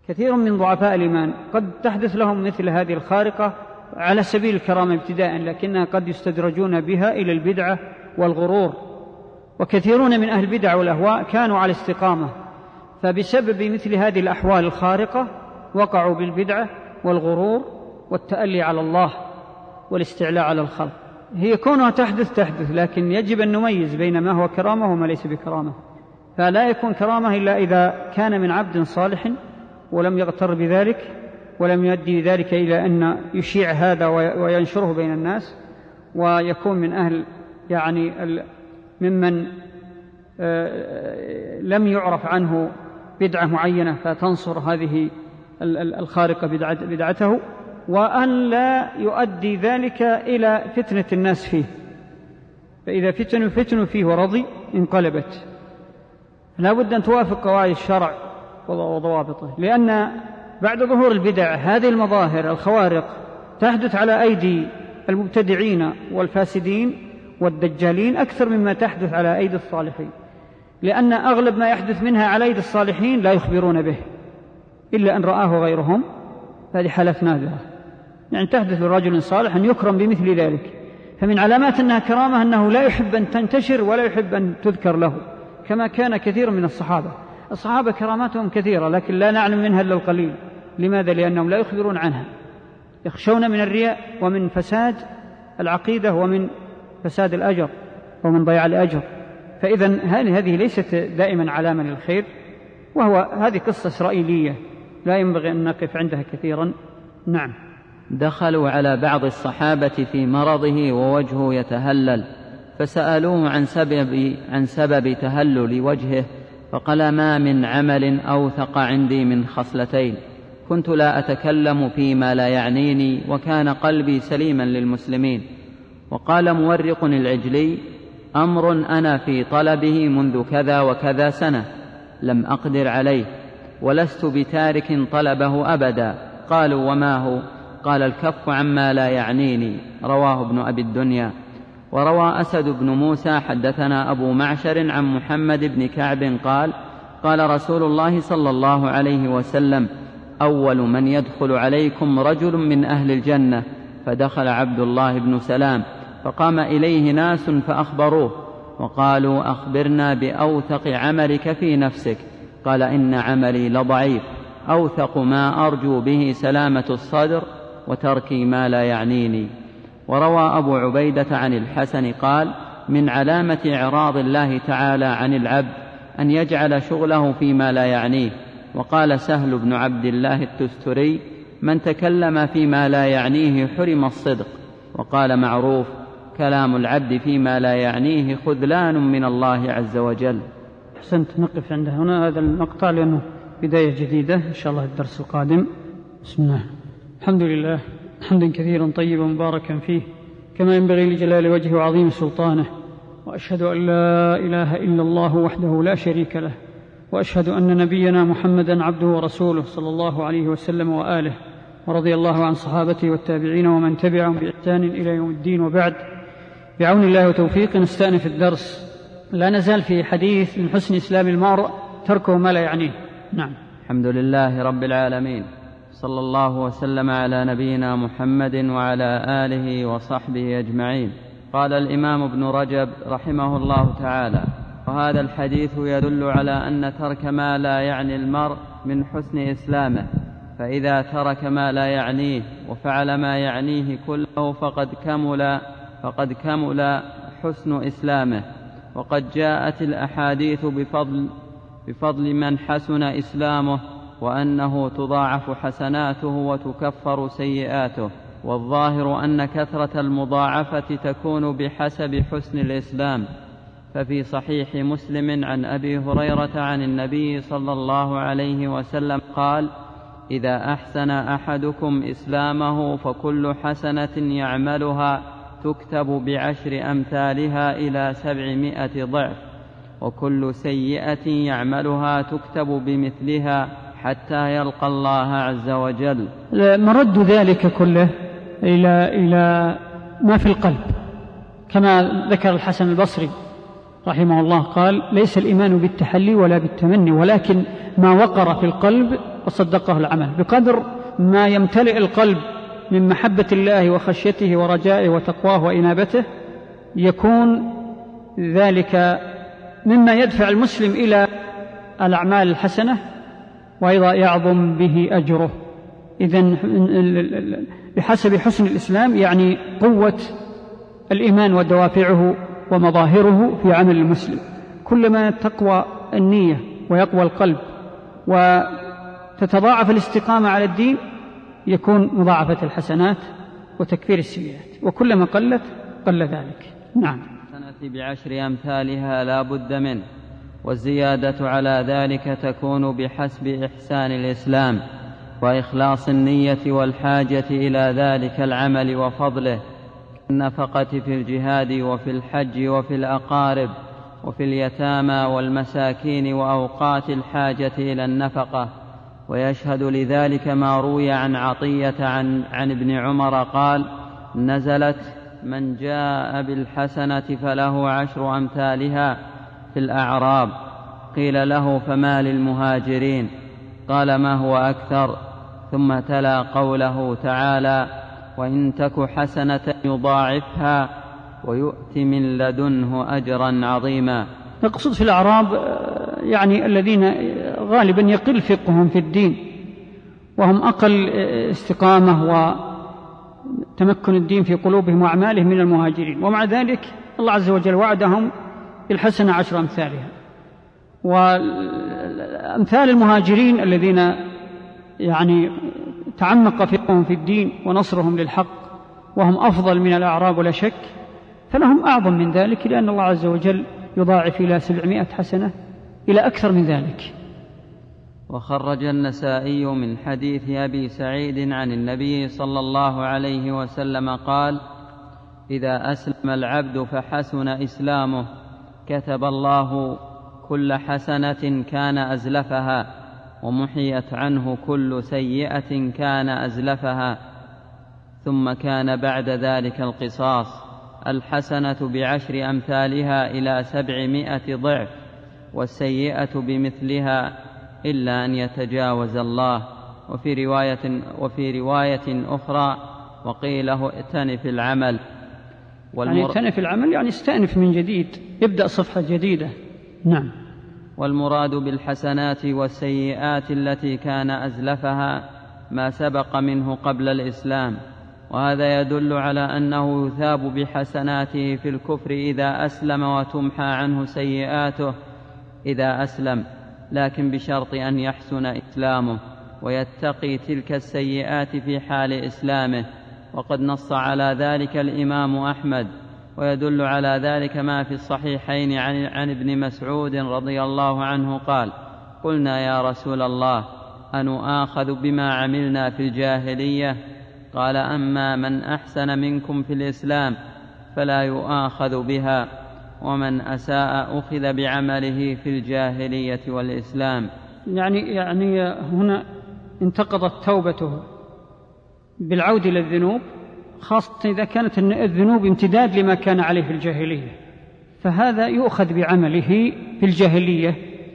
كثير من ضعفاء الإيمان قد تحدث لهم مثل هذه الخارقة على سبيل الكرامة ابتداء، لكنها قد يستدرجون بها إلى البدعة والغرور. وكثيرون من أهل البدع والأهواء كانوا على استقامة، فبسبب مثل هذه الأحوال الخارقة وقعوا بالبدعة والغرور والتألي على الله والاستعلاء على الخلق. هي كونها تحدث، لكن يجب أن نميز بين ما هو كرامة وما ليس بكرامة. فلا يكون كرامة إلا إذا كان من عبد صالح ولم يغتر بذلك ولم يؤدي ذلك إلى أن يشيع هذا وينشره بين الناس، ويكون من أهل يعني ممن لم يعرف عنه بدعة معينة فتنصر هذه الخارقة بدعته، وأن لا يؤدي ذلك إلى فتنة الناس فيه، فإذا فتنوا فيه ورضي انقلبت. لا بد أن توافق قواعد الشرع وضوابطه، لأن بعد ظهور البدع هذه المظاهر الخوارق تحدث على أيدي المبتدعين والفاسدين والدجالين أكثر مما تحدث على أيدي الصالحين، لأن أغلب ما يحدث منها على أيدي الصالحين لا يخبرون به إلا أن رآه غيرهم، هذه حالات نادرة. يعني تحدث لرجل صالح أن يكرم بمثل ذلك، فمن علامات أنها كرامة أنه لا يحب أن تنتشر ولا يحب أن تذكر له، كما كان كثير من الصحابة كراماتهم كثيرة لكن لا نعلم منها إلا القليل. لماذا؟ لأنهم لا يخبرون عنها، يخشون من الرياء ومن فساد العقيدة ومن فساد الأجر ومن ضياع الأجر. فإذن هذه ليست دائما علامة للخير، هذه قصة إسرائيلية لا ينبغي أن نقف عندها كثيرا. نعم. دخلوا على بعض الصحابة في مرضه ووجهه يتهلل، فسألوه عن سبب تهلل وجهه، فقال: ما من عمل أوثق عندي من خصلتين، كنت لا أتكلم فيما لا يعنيني، وكان قلبي سليما للمسلمين. وقال مورق العجلي: أمر أنا في طلبه منذ كذا وكذا سنة لم أقدر عليه، ولست بتارك طلبه أبدا. قالوا: وما هو؟ قال: الكف عما لا يعنيني. رواه ابن أبي الدنيا. وروى أسد بن موسى حدثنا أبو معشر عن محمد بن كعب قال: قال رسول الله صلى الله عليه وسلم: أول من يدخل عليكم رجل من أهل الجنة، فدخل عبد الله بن سلام، فقام إليه ناس فأخبروه وقالوا: أخبرنا بأوثق عملك في نفسك. قال: إن عملي لضعيف، أوثق ما أرجو به سلامة الصدر وتركي ما لا يعنيني. وروى أبو عبيدة عن الحسن قال: من علامة إعراض الله تعالى عن العبد أن يجعل شغله فيما لا يعنيه. وقال سهل بن عبد الله التستري: من تكلم فيما لا يعنيه حرم الصدق. وقال معروف: كلام العبد فيما لا يعنيه خذلان من الله عز وجل. أحسنت. نقف عند هنا هذا المقطع لأنه بداية جديدة إن شاء الله الدرس القادم. بسم الله. الحمد لله حمدا كثيرا طيبا مباركا فيه كما ينبغي لجلال وجهه وعظيم سلطانه، وأشهد أن لا إله إلا الله وحده لا شريك له، وأشهد أن نبينا محمدا عبده ورسوله صلى الله عليه وسلم وآله، ورضي الله عن صحابته والتابعين ومن تبعهم بإحسان إلى يوم الدين. وبعد، بعون الله وتوفيقه نستأنف الدرس. لا نزال في حديث من حسن إسلام المرء تركه ما لا يعنيه. نعم. الحمد لله رب العالمين، صلى الله وسلم على نبينا محمد وعلى آله وصحبه أجمعين. قال الإمام ابن رجب رحمه الله تعالى: وهذا الحديث يدل على أن ترك ما لا يعني المرء من حسن إسلامه، فإذا ترك ما لا يعنيه وفعل ما يعنيه كله فقد كمل حسن إسلامه. وقد جاءت الأحاديث بفضل من حسن إسلامه، وأنه تضاعف حسناته وتكفر سيئاته، والظاهر أن كثرة المضاعفة تكون بحسب حسن الإسلام. ففي صحيح مسلم عن أبي هريرة عن النبي صلى الله عليه وسلم قال: إذا أحسن أحدكم إسلامه فكل حسنة يعملها تكتب ب10 أمثالها إلى 700 ضعف، وكل سيئة يعملها تكتب بمثلها حتى يلقى الله عز وجل. مرد ذلك كله إلى ما في القلب، كما ذكر الحسن البصري رحمه الله قال: ليس الإيمان بالتحلي ولا بالتمني، ولكن ما وقر في القلب وصدقه العمل. بقدر ما يمتلئ القلب من محبة الله وخشيته ورجائه وتقواه وإنابته يكون ذلك مما يدفع المسلم إلى الأعمال الحسنة، وأيضا يعظم به أجره. إذن بحسب حسن الإسلام يعني قوة الإيمان ودوافعه ومظاهره في عمل المسلم. كلما تقوى النية ويقوى القلب وتتضاعف الاستقامة على الدين يكون مضاعفة الحسنات وتكفير السيئات، وكلما قلت قل ذلك. نعم. الحسنة بعشر أمثالها لا بد منه، والزيادة على ذلك تكون بحسب إحسان الإسلام وإخلاص النية والحاجة إلى ذلك العمل وفضله، كالنفقة في الجهاد وفي الحج وفي الأقارب وفي اليتامى والمساكين وأوقات الحاجة إلى النفقة. ويشهد لذلك ما روي عن عطية عن ابن عمر قال: نزلت: من جاء بالحسنة فله 10 أمثالها في الأعراب. قيل له: فما للمهاجرين؟ قال: ما هو أكثر؟ ثم تلا قوله تعالى: وإن تك حسنة يضاعفها ويؤت من لدنه أجرا عظيما. نقصد في الأعراب يعني الذين غالبا يقل فقههم في الدين وهم أقل استقامة وتمكن الدين في قلوبهم وأعمالهم من المهاجرين، ومع ذلك الله عز وجل وعدهم بالحسنة 10 أمثالها. وأمثال المهاجرين الذين يعني تعمق فقههم في الدين ونصرهم للحق وهم أفضل من الأعراب ولا شك، فلهم أعظم من ذلك، لأن الله عز وجل يضاعف إلى 700 حسنة إلى أكثر من ذلك. وخرج النسائي من حديث أبي سعيد عن النبي صلى الله عليه وسلم قال: إذا أسلم العبد فحسن إسلامه كتب الله كل حسنة كان أزلفها، ومحيت عنه كل سيئة كان أزلفها. ثم كان بعد ذلك القصاص: الحسنة ب10 أمثالها إلى 700 ضعف، والسيئة بمثلها إلا أن يتجاوز الله. وفي رواية أخرى: وقيله ائتنف العمل. يعني ائتنف العمل يعني استأنف من جديد، يبدأ صفحة جديدة. نعم. والمراد بالحسنات والسيئات التي كان أزلفها ما سبق منه قبل الإسلام، وهذا يدل على أنه يثاب بحسناته في الكفر إذا أسلم وتمحى عنه سيئاته إذا أسلم، لكن بشرط أن يحسن إسلامه ويتقي تلك السيئات في حال إسلامه. وقد نص على ذلك الإمام أحمد، ويدل على ذلك ما في الصحيحين عن ابن مسعود رضي الله عنه قال: قلنا يا رسول الله أنؤاخذ بما عملنا في الجاهلية؟ قال: أما من أحسن منكم في الإسلام فلا يؤاخذ بها، ومن أساء أخذ بعمله في الجاهلية والإسلام. يعني هنا انتقضت توبته بالعود إلى الذنوب، خاصة إذا كانت الذنوب امتداد لما كان عليه في الجاهلية، فهذا يؤخذ بعمله في الجاهلية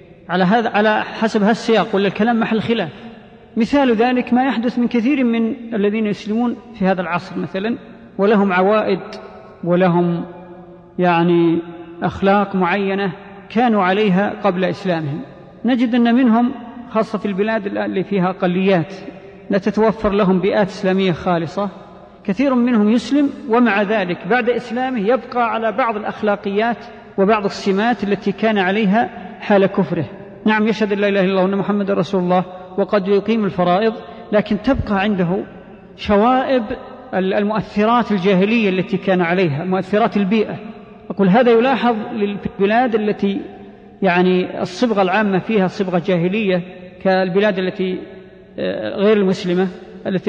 على حسب هذا السياق، ولا الكلام محل خلاف. مثال ذلك ما يحدث من كثير من الذين يسلمون في هذا العصر مثلا، ولهم عوائد ولهم يعني أخلاق معينة كانوا عليها قبل إسلامهم. نجد أن منهم خاصة في البلاد اللي فيها أقليات لا تتوفر لهم بيئات إسلامية خالصة، كثير منهم يسلم ومع ذلك بعد إسلامه يبقى على بعض الأخلاقيات وبعض السمات التي كان عليها حال كفره. نعم، يشهد لا إله إلا الله وأن محمد رسول الله وقد يقيم الفرائض، لكن تبقى عنده شوائب المؤثرات الجاهلية التي كان عليها، مؤثرات البيئة. أقول هذا يلاحظ في البلاد التي يعني الصبغة العامة فيها صبغة جاهلية، كالبلاد التي غير المسلمة التي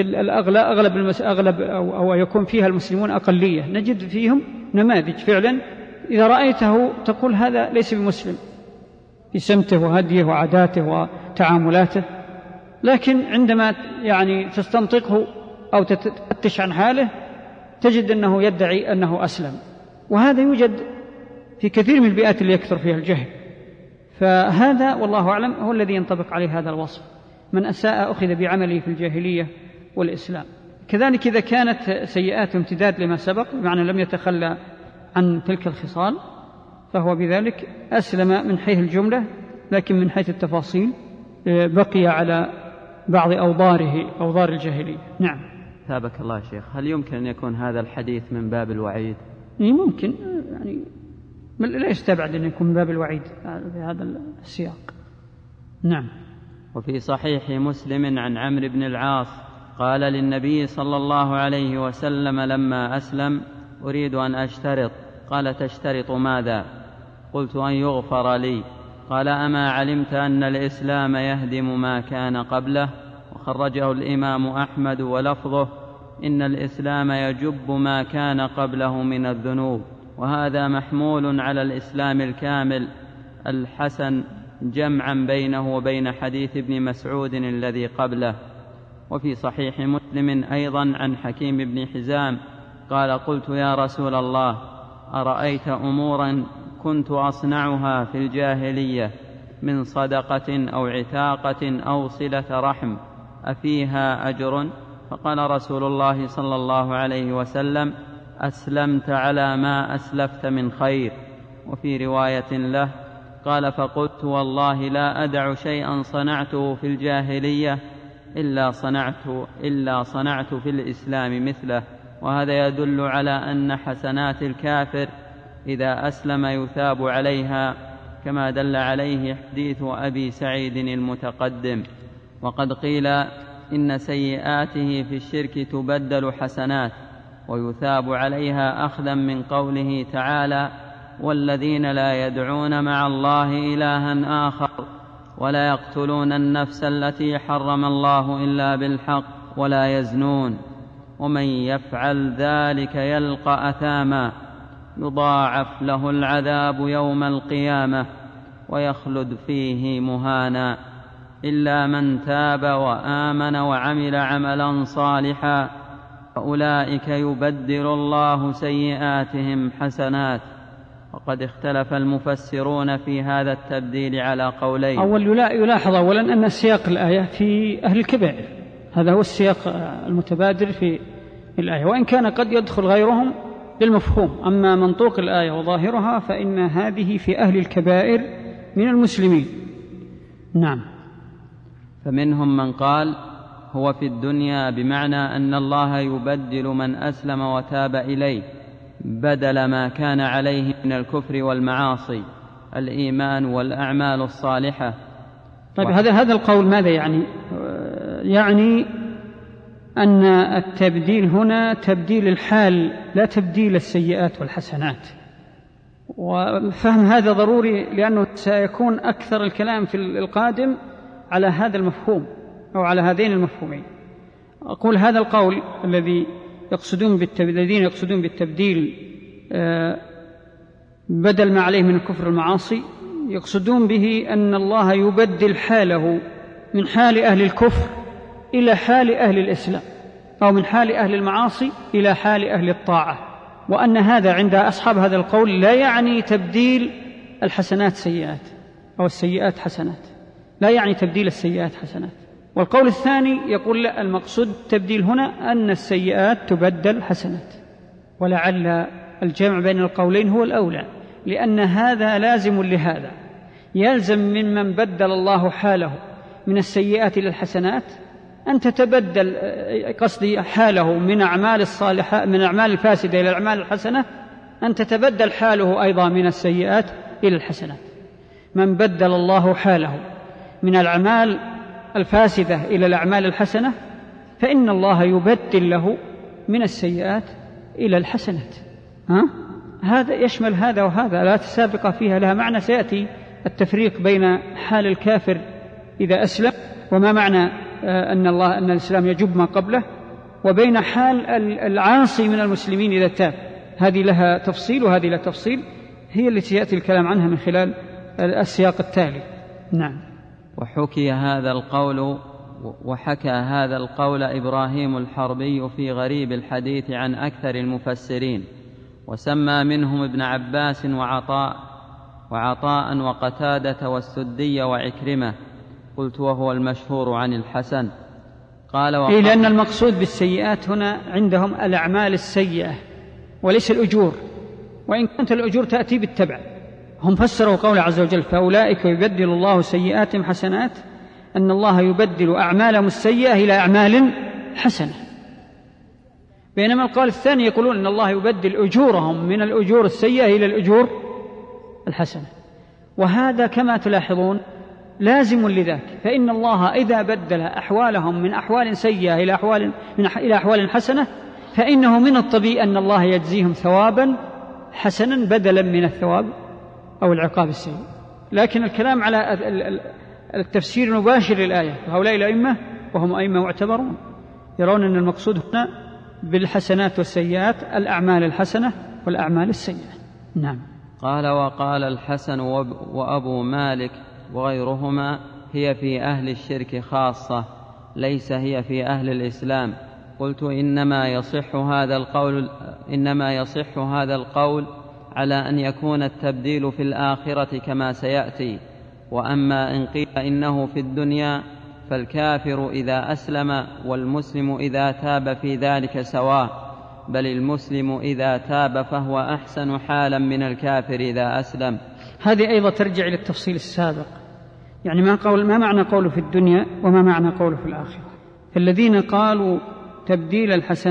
أغلب أو يكون فيها المسلمون أقلية، نجد فيهم نماذج فعلا إذا رأيته تقول هذا ليس بمسلم في سمته وهديه وعاداته وتعاملاته، لكن عندما يعني تستنطقه أو تفتش عن حاله تجد أنه يدعي أنه أسلم. وهذا يوجد في كثير من البيئات اللي يكثر فيها الجهل، فهذا والله أعلم هو الذي ينطبق عليه هذا الوصف. من أساء أخذ بعمله في الجاهلية والإسلام. كذلك إذا كانت سيئات امتداد لما سبق، بمعنى لم يتخلى عن تلك الخصال، فهو بذلك أسلم من حيث الجملة، لكن من حيث التفاصيل بقي على بعض أوضار الجاهلية. نعم. ثابك الله شيخ، هل يمكن أن يكون هذا الحديث من باب الوعيد؟ ممكن، يعني لا يستبعد أن يكون من باب الوعيد في هذا السياق. نعم. وفي صحيح مسلم عن عمرو بن العاص قال للنبي صلى الله عليه وسلم لما أسلم: أريد أن أشترط. قال: تشترط ماذا؟ قلت: أن يغفر لي. قال: أما علمت أن الإسلام يهدم ما كان قبله؟ وخرجه الإمام أحمد ولفظه: إن الإسلام يجب ما كان قبله من الذنوب. وهذا محمول على الإسلام الكامل الحسن جمعا بينه وبين حديث ابن مسعود الذي قبله. وفي صحيح مسلم أيضا عن حكيم بن حزام قال: قلت: يا رسول الله، أرأيت أمورا كنت أصنعها في الجاهلية من صدقة أو عتاقة أو صلة رحم، أفيها أجر؟ فقال رسول الله صلى الله عليه وسلم: أسلمت على ما أسلفت من خير. وفي رواية له قال: فقلت: والله لا أدع شيئا صنعته في الجاهلية إلا صنعت في الإسلام مثله. وهذا يدل على أن حسنات الكافر إذا أسلم يثاب عليها، كما دل عليه حديث أبي سعيد المتقدم. وقد قيل إن سيئاته في الشرك تبدل حسنات ويثاب عليها، أخذا من قوله تعالى: والذين لا يدعون مع الله إلها آخر ولا يقتلون النفس التي حرم الله إلا بالحق ولا يزنون ومن يفعل ذلك يلقى أثاما يضاعف له العذاب يوم القيامة ويخلد فيه مهانا إلا من تاب وآمن وعمل عملا صالحا فأولئك يبدل الله سيئاتهم حسنات. وقد اختلف المفسرون في هذا التبديل على قولين. يلاحظ أولا أن سياق الآية في أهل الكبائر، هذا هو السياق المتبادر في الآية، وإن كان قد يدخل غيرهم للمفهوم. أما منطوق الآية وظاهرها فإن هذه في أهل الكبائر من المسلمين. نعم. فمنهم من قال هو في الدنيا، بمعنى أن الله يبدل من أسلم وتاب إليه بدل ما كان عليه من الكفر والمعاصي الإيمان والأعمال الصالحة. طيب هذا القول ماذا يعني؟ يعني أن التبديل هنا تبديل الحال لا تبديل السيئات والحسنات، وفهم هذا ضروري لأنه سيكون أكثر الكلام في القادم على هذا المفهوم أو على هذين المفهومين. أقول هذا القول الذي الذين يقصدون بالتبديل بدل ما عليه من الكفر والمعاصي، يقصدون به أن الله يبدل حاله من حال أهل الكفر إلى حال أهل الإسلام، أو من حال أهل المعاصي إلى حال أهل الطاعة، وأن هذا عند أصحاب هذا القول لا يعني تبديل الحسنات سيئات أو السيئات حسنات، لا يعني تبديل السيئات حسنات. والقول الثاني يقول لا، المقصود التبديل هنا أن السيئات تبدل حسنات. ولعل الجمع بين القولين هو الأولى، لأن هذا لازم لهذا. يلزم ممن بدل الله حاله من السيئات إلى الحسنات أن تتبدل قصدي حاله من أعمال الصالحة من أعمال الفاسدة إلى الأعمال الحسنة، أن تتبدل حاله أيضا من السيئات إلى الحسنات. من بدل الله حاله من الأعمال الفاسدة إلى الأعمال الحسنة فإن الله يبدل له من السيئات إلى الحسنات. هذا يشمل هذا وهذا، لا تسابق فيها، لها معنى سيأتي التفريق بين حال الكافر إذا أسلم وما معنى أن الإسلام يجب ما قبله، وبين حال العاصي من المسلمين إذا تاب. هذه لها تفصيل وهذه لها تفصيل، هي التي يأتي الكلام عنها من خلال السياق التالي. نعم. وحكى هذا القول إبراهيم الحربي في غريب الحديث عن أكثر المفسرين، وسمى منهم ابن عباس وعطاء وقتادة والسدي وعكرمة، قلت: وهو المشهور عن الحسن. قال: لأن المقصود بالسيئات هنا عندهم الأعمال السيئة وليس الأجور، وإن كانت الأجور تأتي بالتبع. هم فسروا قوله عز وجل: فأولئك يبدل الله سيئاتهم حسنات، أن الله يبدل أعمالهم السيئة إلى أعمال حسنة. بينما القول الثاني يقولون أن الله يبدل أجورهم من الأجور السيئة إلى الأجور الحسنة، وهذا كما تلاحظون لازم لذاك. فإن الله إذا بدل أحوالهم من أحوال سيئة إلى أحوال حسنة، فإنه من الطبيعي أن الله يجزيهم ثوابا حسنا بدلا من الثواب أو العقاب السيء. لكن الكلام على التفسير المباشر للآية: هؤلاء الأئمة وهم أئمة معتبرون يرون أن المقصود هنا بالحسنات والسيئات الأعمال الحسنة والأعمال السيئة. نعم. قال: وقال الحسن وأبو مالك وغيرهما: هي في أهل الشرك خاصة، ليس هي في أهل الإسلام. قلت: إنما يصح هذا القول على أن يكون التبديل في الآخرة كما سيأتي. وأما إن قيل إنه في الدنيا فالكافر إذا أسلم والمسلم إذا تاب في ذلك سواء، بل المسلم إذا تاب فهو أحسن حالا من الكافر إذا أسلم. هذه أيضا ترجع إلى التفصيل السابق، يعني ما معنى قوله في الدنيا وما معنى قوله في الآخرة. فالذين قالوا تبديل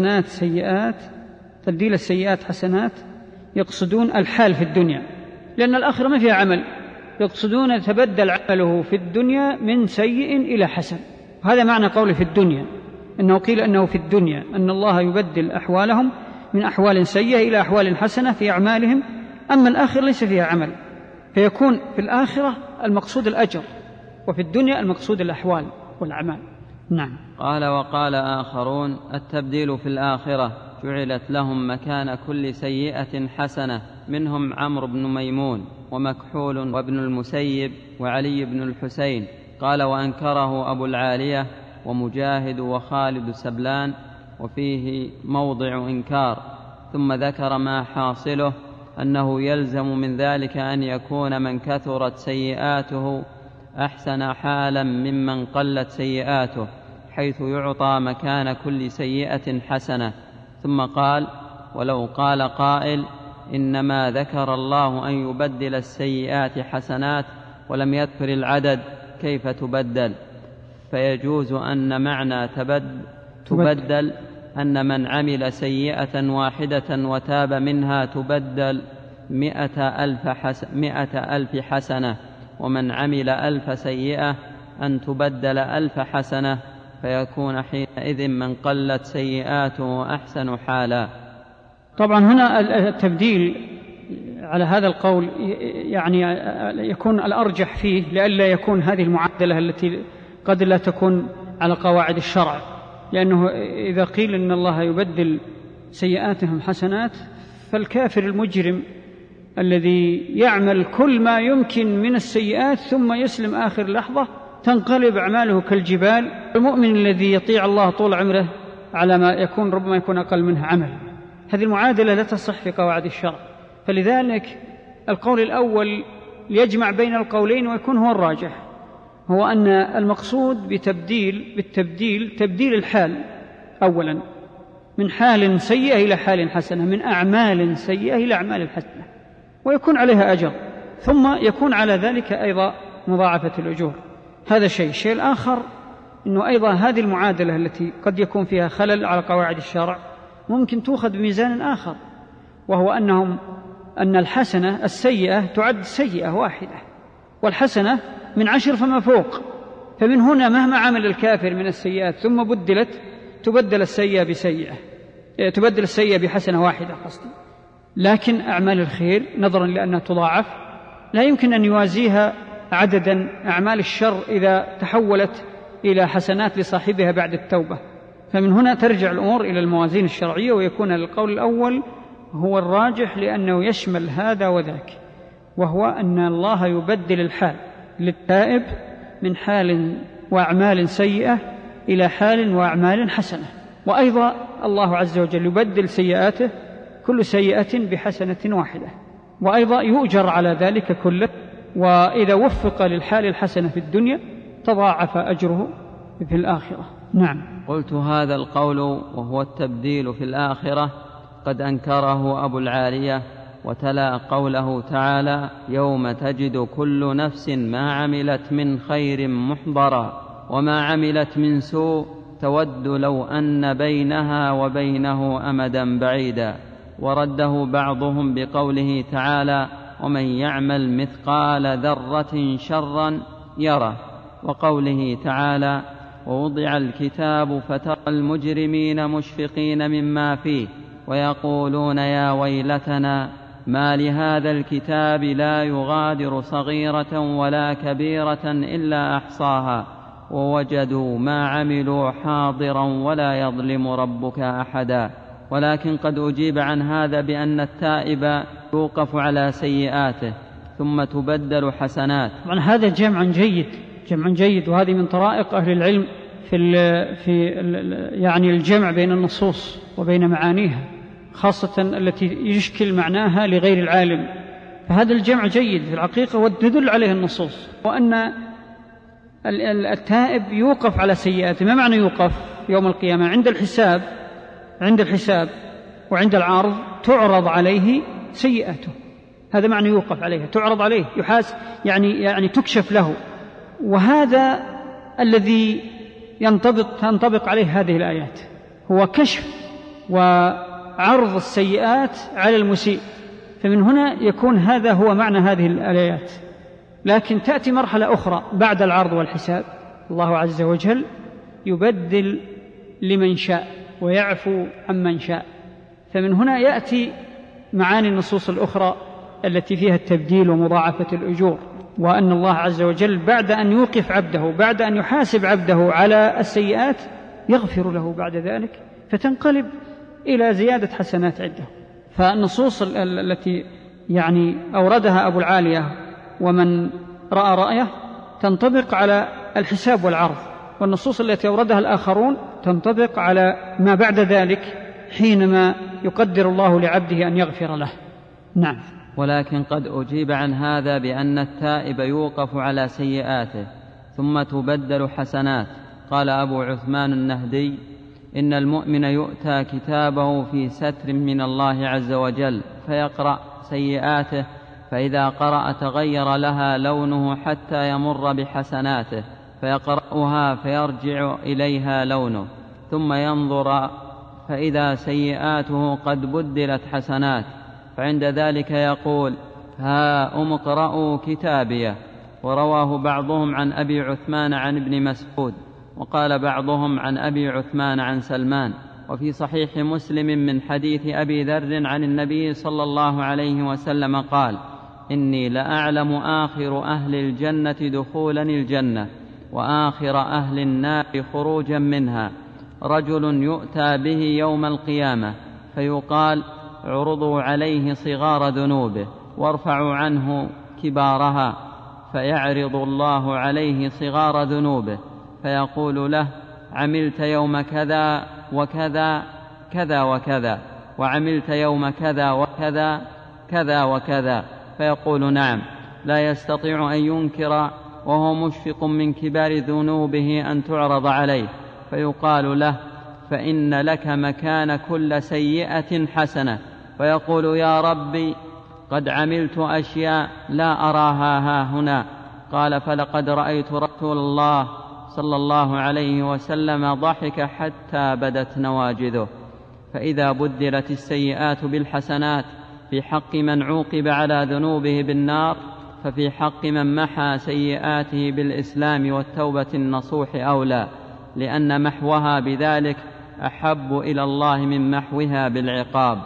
السيئات حسنات يقصدون الحال في الدنيا، لأن الآخرة ما فيها عمل، يقصدون يتبدل عمله في الدنيا من سيء إلى حسن. هذا معنى قوله في الدنيا، أنه قيل أنه في الدنيا أن الله يبدل أحوالهم من أحوال سيئة إلى أحوال حسنة في أعمالهم، أما الآخرة ليس فيها عمل، فيكون في الآخرة المقصود الأجر، وفي الدنيا المقصود الأحوال والأعمال. نعم. قال: وقال آخرون: التبديل في الآخرة جعلت لهم مكان كل سيئة حسنة، منهم عمرو بن ميمون ومكحول وابن المسيب وعلي بن الحسين. قال: وأنكره أبو العالية ومجاهد وخالد سبلان، وفيه موضع إنكار. ثم ذكر ما حاصله أنه يلزم من ذلك أن يكون من كثرت سيئاته أحسن حالا ممن قلت سيئاته، حيث يعطى مكان كل سيئة حسنة. ثم قال: ولو قال قائل إنما ذكر الله أن يبدل السيئات حسنات ولم يذكر العدد، كيف تبدل؟ فيجوز أن معنى تبدل أن من عمل سيئة واحدة وتاب منها تبدل 100,000 حسنة، ومن عمل 1000 سيئة أن تبدل 1000 حسنة، فيكون حينئذ من قلت سيئاته أحسن حالا. طبعا هنا التبديل على هذا القول يعني يكون الأرجح فيه، لئلا يكون هذه المعادلة التي قد لا تكون على قواعد الشرع، لأنه إذا قيل إن الله يبدل سيئاتهم حسنات، فالكافر المجرم الذي يعمل كل ما يمكن من السيئات ثم يسلم آخر لحظة تنقلب أعماله كالجبال. المؤمن الذي يطيع الله طول عمره على ما يكون ربما يكون أقل منه عمل. هذه المعادلة لا تصح في قواعد الشرع، فلذلك القول الأول ليجمع بين القولين ويكون هو الراجح، هو أن المقصود بالتبديل تبديل الحال أولا، من حال سيئة إلى حال حسنة، من أعمال سيئة إلى أعمال حسنة، ويكون عليها أجر، ثم يكون على ذلك أيضا مضاعفة الأجور. هذا الشيء الآخر أنه أيضا هذه المعادلة التي قد يكون فيها خلل على قواعد الشرع ممكن تؤخذ بميزان آخر، وهو أن الحسنة السيئة تعد سيئة واحدة، والحسنة من 10 فما فوق، فمن هنا مهما عمل الكافر من السيئات ثم تبدل السيئة بحسنة واحدة قصدي. لكن أعمال الخير نظرا لأنها تضاعف لا يمكن أن يوازيها عددا أعمال الشر إذا تحولت إلى حسنات لصاحبها بعد التوبة. فمن هنا ترجع الأمور إلى الموازين الشرعية، ويكون القول الأول هو الراجح لأنه يشمل هذا وذاك، وهو أن الله يبدل الحال للتائب من حال وأعمال سيئة إلى حال وأعمال حسنة. وأيضا الله عز وجل يبدل سيئاته كل سيئة بحسنة واحدة، وأيضا يؤجر على ذلك كله. وإذا وفق للحال الحسنة في الدنيا تضاعف أجره في الآخرة. نعم. قلت: هذا القول وهو التبديل في الآخرة قد أنكره أبو العالية، وتلا قوله تعالى: يوم تجد كل نفس ما عملت من خير محضرا وما عملت من سوء تود لو أن بينها وبينه أمدا بعيدا. ورده بعضهم بقوله تعالى: ومن يعمل مثقال ذرة شرا يره، وقوله تعالى: ووضع الكتاب فترى المجرمين مشفقين مما فيه ويقولون يا ويلتنا ما لهذا الكتاب لا يغادر صغيرة ولا كبيرة إلا أحصاها ووجدوا ما عملوا حاضرا ولا يظلم ربك أحدا. ولكن قد أجيب عن هذا بأن التائب يوقف على سيئاته ثم تبدل حسنات. طبعا هذا جمع جيد، وهذه من طرائق أهل العلم في يعني الجمع بين النصوص وبين معانيها، خاصة التي يشكل معناها لغير العالم. فهذا الجمع جيد في الحقيقة وتدل عليه النصوص، وأن التائب يوقف على سيئاته. ما معنى يوقف؟ يوم القيامة عند الحساب وعند العرض تعرض عليه سيئاته، هذا معنى يوقف عليها، تعرض عليه، يحاس، يعني تكشف له. وهذا الذي تنطبق عليه هذه الآيات، هو كشف وعرض السيئات على المسيء. فمن هنا يكون هذا هو معنى هذه الآيات. لكن تأتي مرحلة أخرى بعد العرض والحساب، الله عز وجل يبدل لمن شاء ويعفو عمن شاء. فمن هنا يأتي معاني النصوص الأخرى التي فيها التبديل ومضاعفة الأجور، وأن الله عز وجل بعد أن يوقف عبده، بعد أن يحاسب عبده على السيئات، يغفر له بعد ذلك فتنقلب إلى زيادة حسنات عنده. فالنصوص التي أوردها أبو العالية ومن رأى رأيه تنطبق على الحساب والعرض، والنصوص التي أوردها الآخرون تنطبق على ما بعد ذلك حينما يقدر الله لعبده أن يغفر له. نعم. ولكن قد أجيب عن هذا بأن التائب يوقف على سيئاته ثم تبدل حسنات. قال أبو عثمان النهدي: إن المؤمن يؤتى كتابه في ستر من الله عز وجل فيقرأ سيئاته، فإذا قرأ تغير لها لونه حتى يمر بحسناته فيقرأها فيرجع إليها لونه، ثم ينظر فإذا سيئاته قد بدلت حسنات، فعند ذلك يقول: ها اقرأوا كتابيه. ورواه بعضهم عن أبي عثمان عن ابن مسعود، وقال بعضهم عن أبي عثمان عن سلمان. وفي صحيح مسلم من حديث أبي ذر عن النبي صلى الله عليه وسلم قال: إني لأعلم آخر أهل الجنة دخولا الجنة وآخر أهل النار خروجا منها، رجل يؤتى به يوم القيامة فيقال: عرضوا عليه صغار ذنوبه وارفعوا عنه كبارها، فيعرض الله عليه صغار ذنوبه فيقول له: عملت يوم كذا وكذا كذا وكذا، وعملت يوم كذا وكذا كذا وكذا، فيقول: نعم. لا يستطيع أن ينكر وهو مشفق من كبار ذنوبه أن تعرض عليه، فيقال له: فإن لك مكان كل سيئة حسنة، فيقول: يا ربي قد عملت أشياء لا أراها هاهنا. قال: فلقد رأيت رسول الله صلى الله عليه وسلم ضحك حتى بدت نواجذه. فإذا بدلت السيئات بالحسنات في حق من عوقب على ذنوبه بالنار، ففي حق من محى سيئاته بالإسلام والتوبة النصوح أولى، لأن محوها بذلك أحب إلى الله من محوها بالعقاب.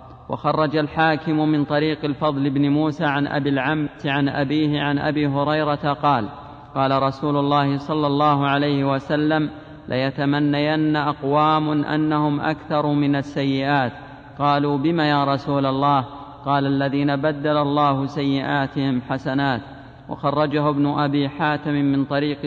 وخرج الحاكم من طريق الفضل بن موسى عن أبي العمت عن أبيه عن أبي هريرة قال: قال رسول الله صلى الله عليه وسلم: ليتمنين أقوام أنهم أكثر من السيئات. قالوا: بما يا رسول الله؟ قال: الذين بدل الله سيئاتهم حسنات. وخرجه ابن أبي حاتم من طريق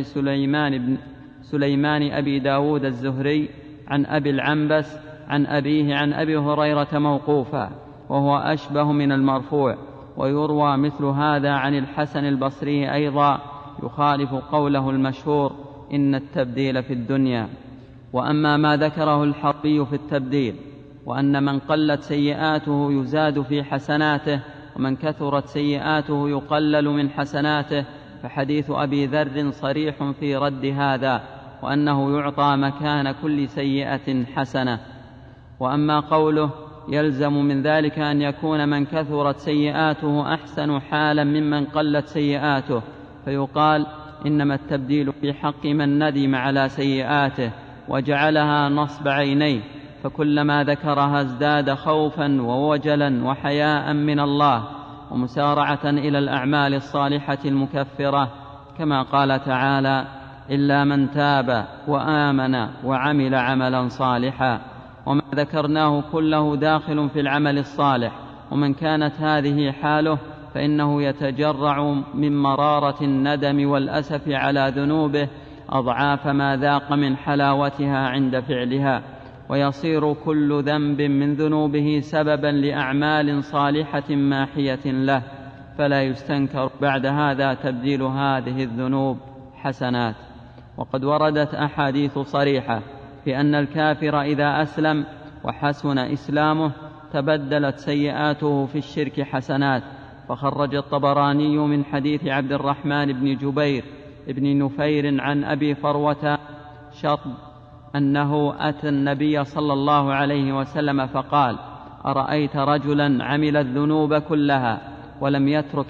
سليمان أبي داود الزهري عن أبي العنبس عن أبيه عن أبي هريرة موقوفا، وهو أشبه من المرفوع. ويروى مثل هذا عن الحسن البصري أيضا، يخالف قوله المشهور إن التبديل في الدنيا. وأما ما ذكره الحربي في التبديل وأن من قلت سيئاته يزاد في حسناته ومن كثرت سيئاته يقلل من حسناته، فحديث أبي ذر صريح في رد هذا، وأنه يعطى مكان كل سيئة حسنة. وأما قوله يلزم من ذلك أن يكون من كثرت سيئاته أحسن حالا ممن قلت سيئاته، فيقال إنما التبديل في حق من ندم على سيئاته وجعلها نصب عينيه، فكلما ذكرها ازداد خوفا ووجلا وحياء من الله ومسارعة إلى الأعمال الصالحة المكفرة، كما قال تعالى إلا من تاب وآمن وعمل عملا صالحا. وما ذكرناه كله داخل في العمل الصالح، ومن كانت هذه حاله فإنه يتجرع من مرارة الندم والأسف على ذنوبه أضعاف ما ذاق من حلاوتها عند فعلها، ويصير كل ذنب من ذنوبه سببا لأعمال صالحة ماحية له، فلا يستنكر بعد هذا تبديل هذه الذنوب حسنات. وقد وردت أحاديث صريحة في أن الكافر إذا أسلم وحسن إسلامه تبدلت سيئاته في الشرك حسنات. فخرج الطبراني من حديث عبد الرحمن بن جبير بن نفير عن أبي فروة شطب أنه أتى النبي صلى الله عليه وسلم فقال أرأيت رجلا عمل الذنوب كلها ولم يترك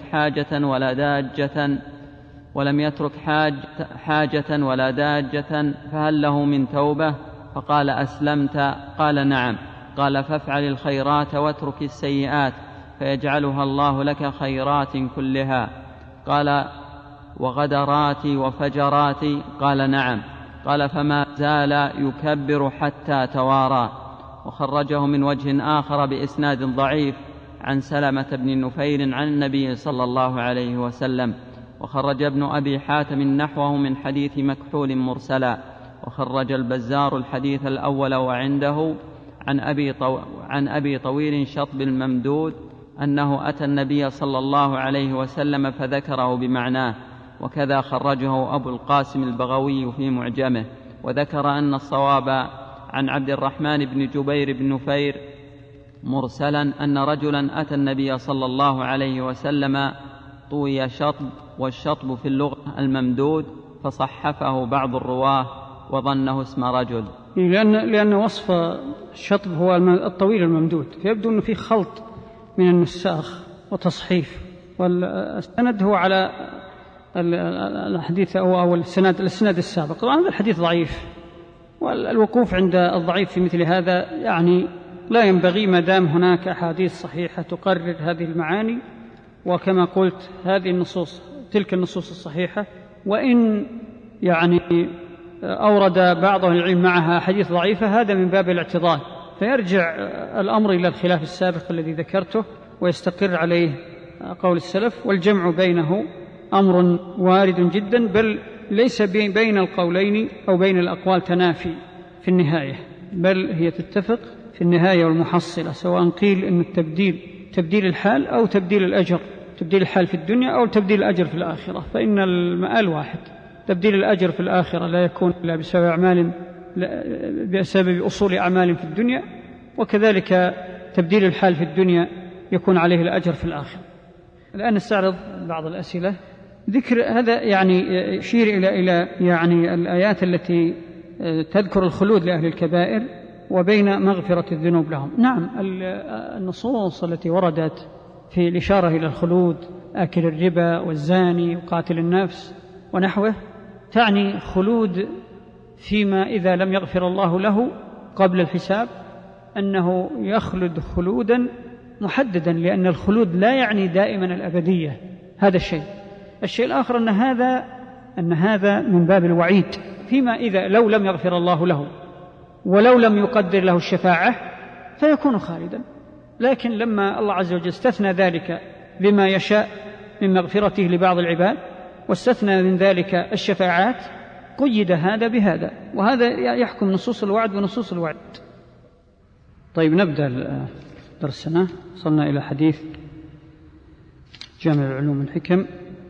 حاجة ولا داجة فهل له من توبة؟ فقال أسلمت؟ قال نعم. قال فافعل الخيرات واترك السيئات فيجعلها الله لك خيرات كلها. قال وغدراتي وفجراتي؟ قال نعم. قال فما زال يكبر حتى توارى. وخرجه من وجه آخر بإسناد ضعيف عن سلمة بن نفير عن النبي صلى الله عليه وسلم. وخرج ابن أبي حاتم نحوه من حديث مكحول مرسلا. وخرج البزار الحديث الأول وعنده عن أبي طويل شطب الممدود أنه أتى النبي صلى الله عليه وسلم فذكره بمعناه. وكذا خرجه أبو القاسم البغوي في معجمه. وذكر أن الصواب عن عبد الرحمن بن جبير بن نفير مرسلا أن رجلا أتى النبي صلى الله عليه وسلم طوي شطب، والشطب في اللغة الممدود، فصحفه بعض الرواه وظنه اسم رجل، لأن وصف الشطب هو الطويل الممدود، فيبدو أنه في خلط من النساخ وتصحيف. والسند هو على الحديث أو السند السابق. طبعا هذا الحديث ضعيف، والوقوف عند الضعيف في مثل هذا يعني لا ينبغي ما دام هناك أحاديث صحيحة تقرر هذه المعاني. وكما قلت هذه النصوص تلك النصوص الصحيحة وإن يعني أورد بعض العلم معها حديث ضعيفة هذا من باب الاعتضاد، فيرجع الأمر إلى الخلاف السابق الذي ذكرته ويستقر عليه قول السلف. والجمع بينه أمر وارد جدا، بل ليس بين القولين أو بين الأقوال تنافي في النهاية، بل هي تتفق في النهاية والمحصلة، سواء قيل أن التبديل تبديل الحال أو تبديل الأجر، تبديل الحال في الدنيا أو تبديل الأجر في الآخرة، فإن المآل واحد. تبديل الأجر في الآخرة لا يكون إلا بسبب أصول أعمال في الدنيا، وكذلك تبديل الحال في الدنيا يكون عليه الأجر في الآخرة. الآن نستعرض بعض الأسئلة. ذكر هذا يعني يشير إلى يعني الآيات التي تذكر الخلود لأهل الكبائر وبين مغفرة الذنوب لهم. نعم، النصوص التي وردت في الإشارة إلى الخلود، آكل الربا والزاني وقاتل النفس ونحوه، تعني خلود فيما إذا لم يغفر الله له قبل الحساب، أنه يخلد خلودا محددا، لأن الخلود لا يعني دائما الأبدية. هذا الشيء الآخر أن هذا من باب الوعيد فيما إذا لو لم يغفر الله له ولو لم يقدر له الشفاعة فيكون خالدا. لكن لما الله عز وجل استثنى ذلك بما يشاء من مغفرته لبعض العباد واستثنى من ذلك الشفاعات، قيد هذا بهذا، وهذا يحكم نصوص الوعد ونصوص الوعد. طيب، نبدأ درسنا. وصلنا إلى حديث جامع العلوم الحكم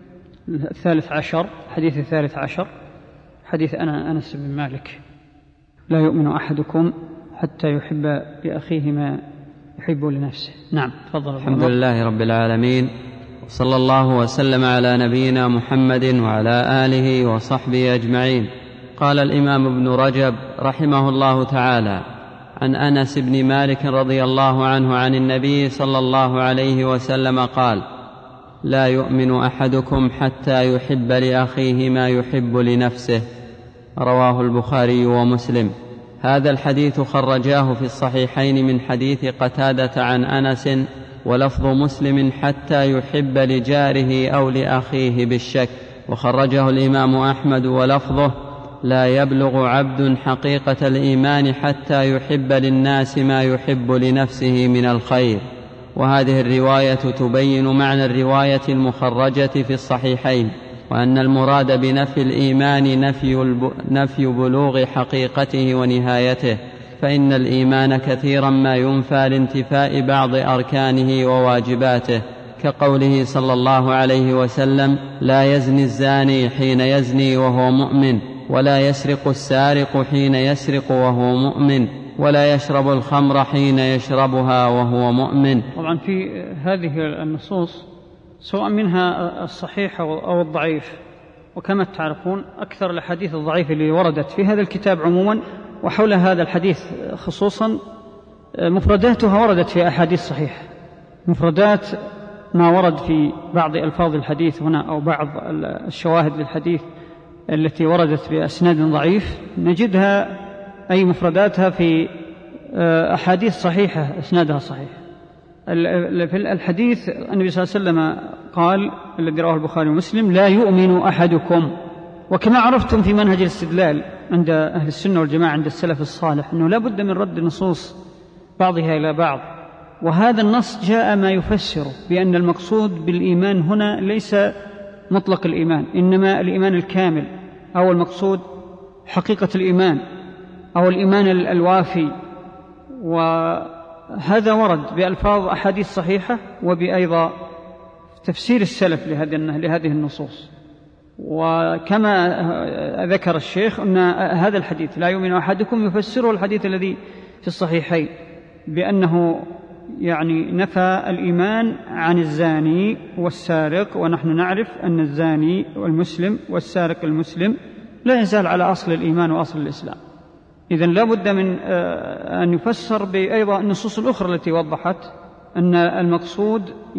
الثالث عشر، حديث الثالث عشر حديث أنس بن مالك: لا يؤمن أحدكم حتى يحب لأخيه ما يحب لنفسه. نعم، تفضل. الحمد لله رب العالمين، وصلى الله وسلم على نبينا محمد وعلى آله وصحبه أجمعين. قال الإمام ابن رجب رحمه الله تعالى عن أنس بن مالك رضي الله عنه عن النبي صلى الله عليه وسلم قال: لا يؤمن أحدكم حتى يحب لأخيه ما يحب لنفسه. رواه البخاري ومسلم. هذا الحديث خرجاه في الصحيحين من حديث قتادة عن أنس، ولفظ مسلم حتى يحب لجاره أو لأخيه بالشك. وخرجه الإمام أحمد ولفظه: لا يبلغ عبد حقيقة الإيمان حتى يحب للناس ما يحب لنفسه من الخير. وهذه الرواية تبين معنى الرواية المخرجة في الصحيحين، وأن المراد بنفي الإيمان نفي بلوغ حقيقته ونهايته، فإن الإيمان كثيرا ما ينفى لانتفاء بعض أركانه وواجباته، كقوله صلى الله عليه وسلم: لا يزني الزاني حين يزني وهو مؤمن، ولا يسرق السارق حين يسرق وهو مؤمن، ولا يشرب الخمر حين يشربها وهو مؤمن. طبعا في هذه النصوص سواء منها الصحيح أو الضعيف، وكما تعرفون أكثر الأحاديث الضعيفة اللي وردت في هذا الكتاب عموما وحول هذا الحديث خصوصا مفرداتها وردت في أحاديث صحيحة. مفردات ما ورد في بعض ألفاظ الحديث هنا أو بعض الشواهد للحديث التي وردت بأسناد ضعيف نجدها أي مفرداتها في أحاديث صحيحة أسنادها صحيح. في الحديث النبي صلى الله عليه وسلم قال الذي رواه البخاري ومسلم: لا يؤمن أحدكم. وكما عرفتم في منهج الاستدلال عند أهل السنة والجماعة عند السلف الصالح أنه لا بد من رد النصوص بعضها إلى بعض، وهذا النص جاء ما يفسر بأن المقصود بالإيمان هنا ليس مطلق الإيمان، إنما الإيمان الكامل، أو المقصود حقيقة الإيمان أو الإيمان الوافي. وهذا ورد بألفاظ أحاديث صحيحة وبأيضا تفسير السلف لهذه النصوص. وكما ذكر الشيخ أن هذا الحديث لا يؤمن أحدكم يفسره الحديث الذي في الصحيحين بأنه يعني نفى الإيمان عن الزاني والسارق، ونحن نعرف أن الزاني والمسلم والسارق المسلم لا يزال على أصل الإيمان وأصل الإسلام. إذن لا بد من أن يفسر بأيضا النصوص الأخرى التي وضحت أن المقصود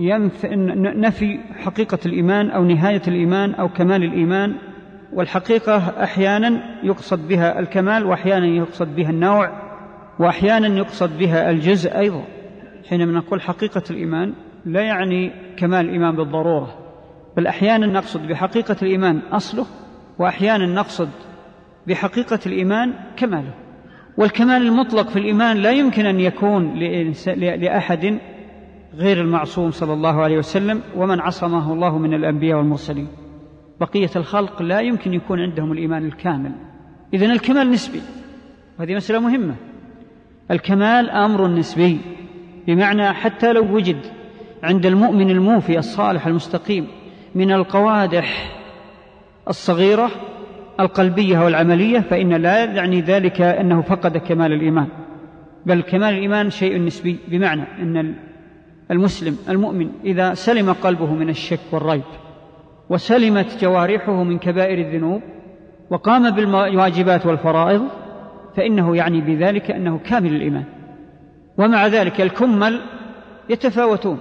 نفي حقيقة الإيمان أو نهاية الإيمان أو كمال الإيمان. والحقيقة أحيانا يقصد بها الكمال، وأحيانا يقصد بها النوع، وأحيانا يقصد بها الجزء أيضا. حينما نقول حقيقة الإيمان لا يعني كمال الإيمان بالضرورة، بل أحيانا نقصد بحقيقة الإيمان أصله، وأحيانا نقصد بحقيقة الإيمان كماله. والكمال المطلق في الإيمان لا يمكن أن يكون لأحد غير المعصوم صلى الله عليه وسلم ومن عصمه الله من الأنبياء والمرسلين. بقية الخلق لا يمكن يكون عندهم الإيمان الكامل. إذن الكمال نسبي، وهذه مسألة مهمة. الكمال أمر نسبي، بمعنى حتى لو وجد عند المؤمن الموفي الصالح المستقيم من القوادح الصغيرة القلبية والعملية، فإن لا يعني ذلك أنه فقد كمال الإيمان، بل كمال الإيمان شيء نسبي، بمعنى أن المسلم المؤمن إذا سلم قلبه من الشك والريب وسلمت جوارحه من كبائر الذنوب وقام بالواجبات والفرائض، فإنه يعني بذلك أنه كامل الإيمان. ومع ذلك الكمل يتفاوتون،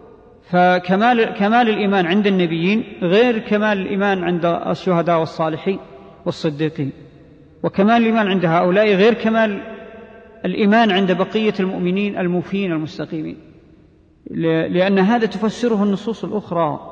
فكمال الإيمان عند النبيين غير كمال الإيمان عند الشهداء والصالحين والصديقين، وكمال الإيمان عند هؤلاء غير كمال الإيمان عند بقية المؤمنين الموفين المستقيمين، لأن هذا تفسره النصوص الأخرى.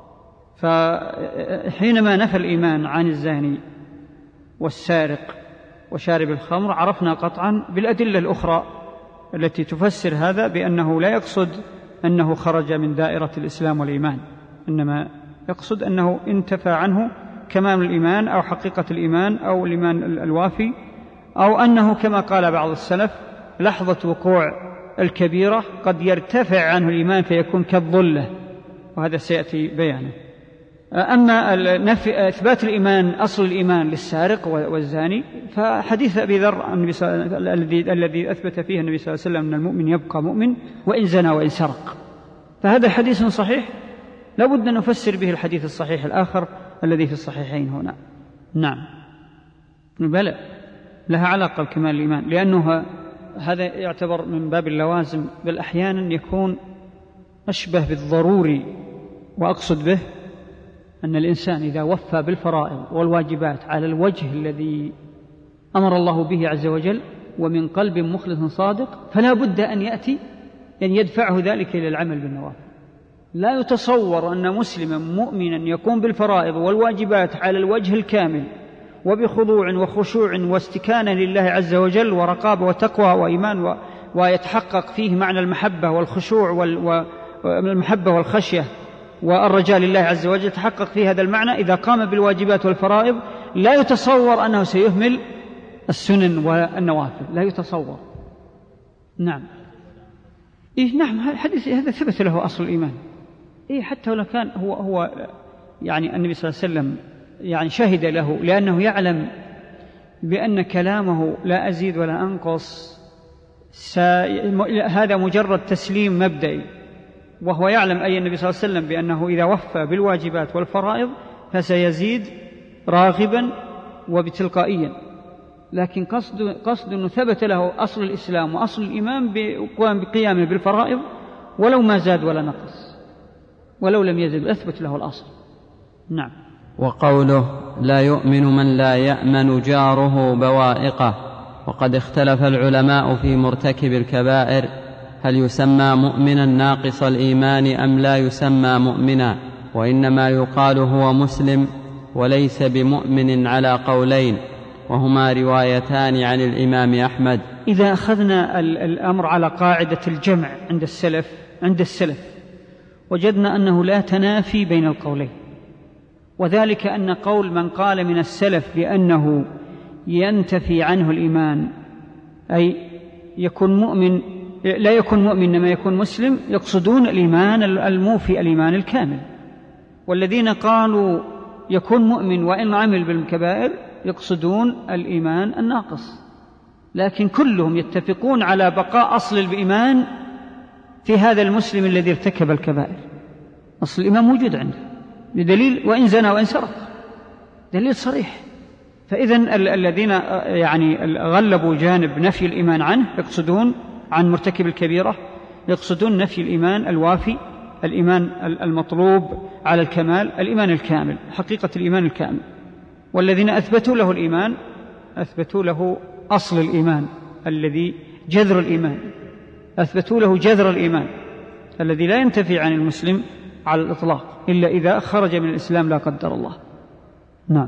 فحينما نفى الإيمان عن الزاني والسارق وشارب الخمر عرفنا قطعا بالأدلة الأخرى التي تفسر هذا بأنه لا يقصد أنه خرج من دائرة الإسلام والإيمان، إنما يقصد أنه انتفى عنه كمال الإيمان أو حقيقة الإيمان أو الإيمان الوافي، أو أنه كما قال بعض السلف لحظة وقوع الكبيرة قد يرتفع عنه الإيمان فيكون كالظلة، وهذا سيأتي بيانه. أما إثبات الإيمان أصل الإيمان للسارق والزاني فحديث أبي ذر الذي أثبت فيه النبي صلى الله عليه وسلم أن المؤمن يبقى مؤمن وإن زنى وإن سرق، فهذا حديث صحيح لا بد أن نفسر به الحديث الصحيح الآخر الذي في الصحيحين هنا. نعم، بلى لها علاقة بكمال الإيمان، لأنه هذا يعتبر من باب اللوازم، بل أحيانا يكون أشبه بالضروري، وأقصد به أن الإنسان إذا وفى بالفرائض والواجبات على الوجه الذي أمر الله به عز وجل ومن قلب مخلص صادق، فلا بد أن يأتي أن يدفعه ذلك إلى العمل بالنوافل. لا يتصور أن مسلما مؤمنا يقوم بالفرائض والواجبات على الوجه الكامل وبخضوع وخشوع واستكانة لله عز وجل ورقابة وتقوى وإيمان ويتحقق فيه معنى المحبة والخشوع والمحبة والخشية والرجاء لله عز وجل، يتحقق فيه هذا المعنى إذا قام بالواجبات والفرائض، لا يتصور أنه سيهمل السنن والنوافل، لا يتصور. نعم، نعم، الحديث هذا ثبت له أصل الإيمان. حتى ولو كان هو يعني النبي صلى الله عليه وسلم يعني شهد له، لأنه يعلم بأن كلامه لا أزيد ولا أنقص، هذا مجرد تسليم مبدئي، وهو يعلم أي النبي صلى الله عليه وسلم بأنه إذا وفى بالواجبات والفرائض فسيزيد راغبا وبتلقائيا، لكن قصد أنه ثبت له أصل الإسلام وأصل الإيمان بقيامه بالفرائض ولو ما زاد ولا نقص، ولو لم يزد أثبت له الأصل. نعم. وقوله لا يؤمن من لا يأمن جاره بوائقه، وقد اختلف العلماء في مرتكب الكبائر هل يسمى مؤمنا ناقص الإيمان أم لا يسمى مؤمنا، وإنما يقال هو مسلم وليس بمؤمن على قولين، وهما روايتان عن الإمام أحمد. إذا أخذنا الأمر على قاعدة الجمع عند السلف وجدنا أنه لا تنافي بين القولين، وذلك أن قول من قال من السلف بأنه ينتفي عنه الإيمان، أي يكون مؤمن لا يكون مؤمن إنما يكون مسلم، يقصدون الإيمان الموفي الإيمان الكامل، والذين قالوا يكون مؤمن وإن عمل بالكبائر يقصدون الإيمان الناقص، لكن كلهم يتفقون على بقاء أصل الإيمان في هذا المسلم الذي ارتكب الكبائر. أصل الإيمان موجود عنده بدليل وإن زنى وإن سرق، دليل صريح. فإذن الذين يعني غلبوا جانب نفي الإيمان عنه يقصدون عن مرتكب الكبيرة، يقصدون نفي الإيمان الوافي، الإيمان المطلوب على الكمال، الإيمان الكامل، حقيقة الإيمان الكامل. والذين أثبتوا له الإيمان أثبتوا له أصل الإيمان الذي جذر الإيمان، أثبتوا له جذر الإيمان الذي لا ينتفي عن المسلم على الإطلاق إلا إذا خرج من الإسلام لا قدر الله. نعم.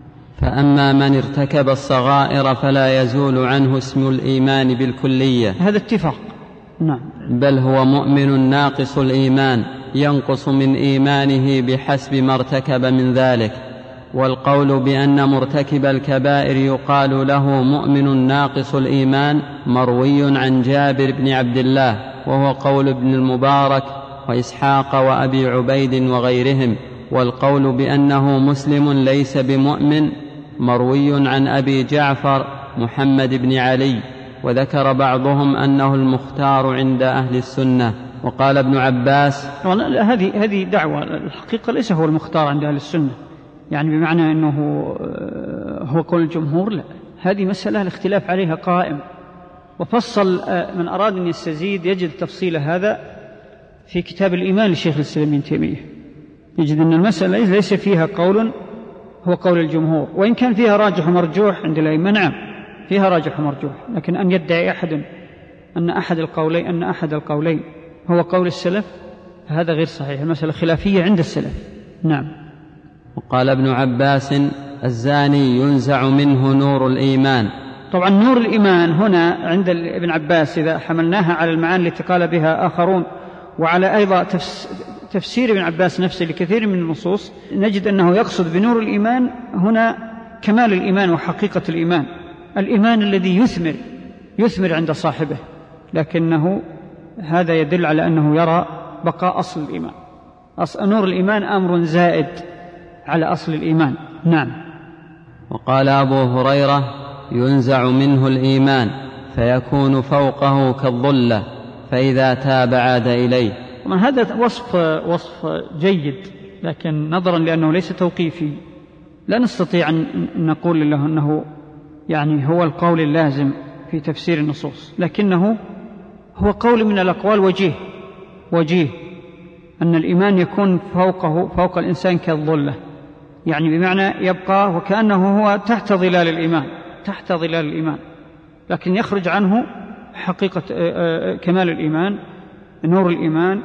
فأما من ارتكب الصغائر فلا يزول عنه اسم الإيمان بالكلية، هذا اتفاق. نعم. بل هو مؤمن ناقص الإيمان ينقص من إيمانه بحسب ما ارتكب من ذلك. والقول بأن مرتكب الكبائر يقال له مؤمن ناقص الإيمان مروي عن جابر بن عبد الله، وهو قول ابن المبارك وإسحاق وأبي عبيد وغيرهم. والقول بأنه مسلم ليس بمؤمن مروي عن أبي جعفر محمد بن علي، وذكر بعضهم أنه المختار عند أهل السنة. وقال ابن عباس هذه دعوة، الحقيقة ليس هو المختار عند أهل السنة يعني بمعنى أنه هو قول الجمهور، لا، هذه مسألة الاختلاف عليها قائم، وفصل من أراد أن يستزيد يجد تفصيل هذا في كتاب الإيمان للشيخ الإسلام ابن تيمية، يجد أن المسألة ليس فيها قول هو قول الجمهور، وإن كان فيها راجح ومرجوح عند الأئمة، نعم فيها راجح ومرجوح، لكن أن يدعي أحد أن أحد القولين هو قول السلف هذا غير صحيح، المسألة خلافية عند السلف. نعم. وقال ابن عباس الزاني ينزع منه نور الإيمان. طبعا نور الإيمان هنا عند ابن عباس إذا حملناها على المعاني التي قال بها آخرون وعلى أيضا تفسير ابن عباس نفسه لكثير من النصوص، نجد أنه يقصد بنور الإيمان هنا كمال الإيمان وحقيقة الإيمان، الإيمان الذي يثمر عند صاحبه، لكنه هذا يدل على أنه يرى بقاء أصل الإيمان. نور الإيمان أمر زائد على أصل الإيمان. نعم. وقال أبو هريرة: ينزع منه الإيمان فيكون فوقه كالظلة، فإذا تاب عاد إليه. هذا وصف جيد، لكن نظرا لأنه ليس توقيفي لا نستطيع أن نقول له أنه يعني هو القول اللازم في تفسير النصوص، لكنه هو قول من الأقوال وجيه أن الإيمان يكون فوق الإنسان كالظلة، يعني بمعنى يبقى وكأنه هو تحت ظلال الإيمان، لكن يخرج عنه حقيقة كمال الإيمان، نور الإيمان،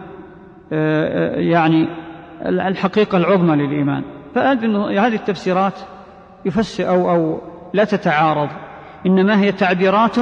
يعني الحقيقة العظمى للإيمان. فهذه التفسيرات يفسر أو لا تتعارض، إنما هي تعبيرات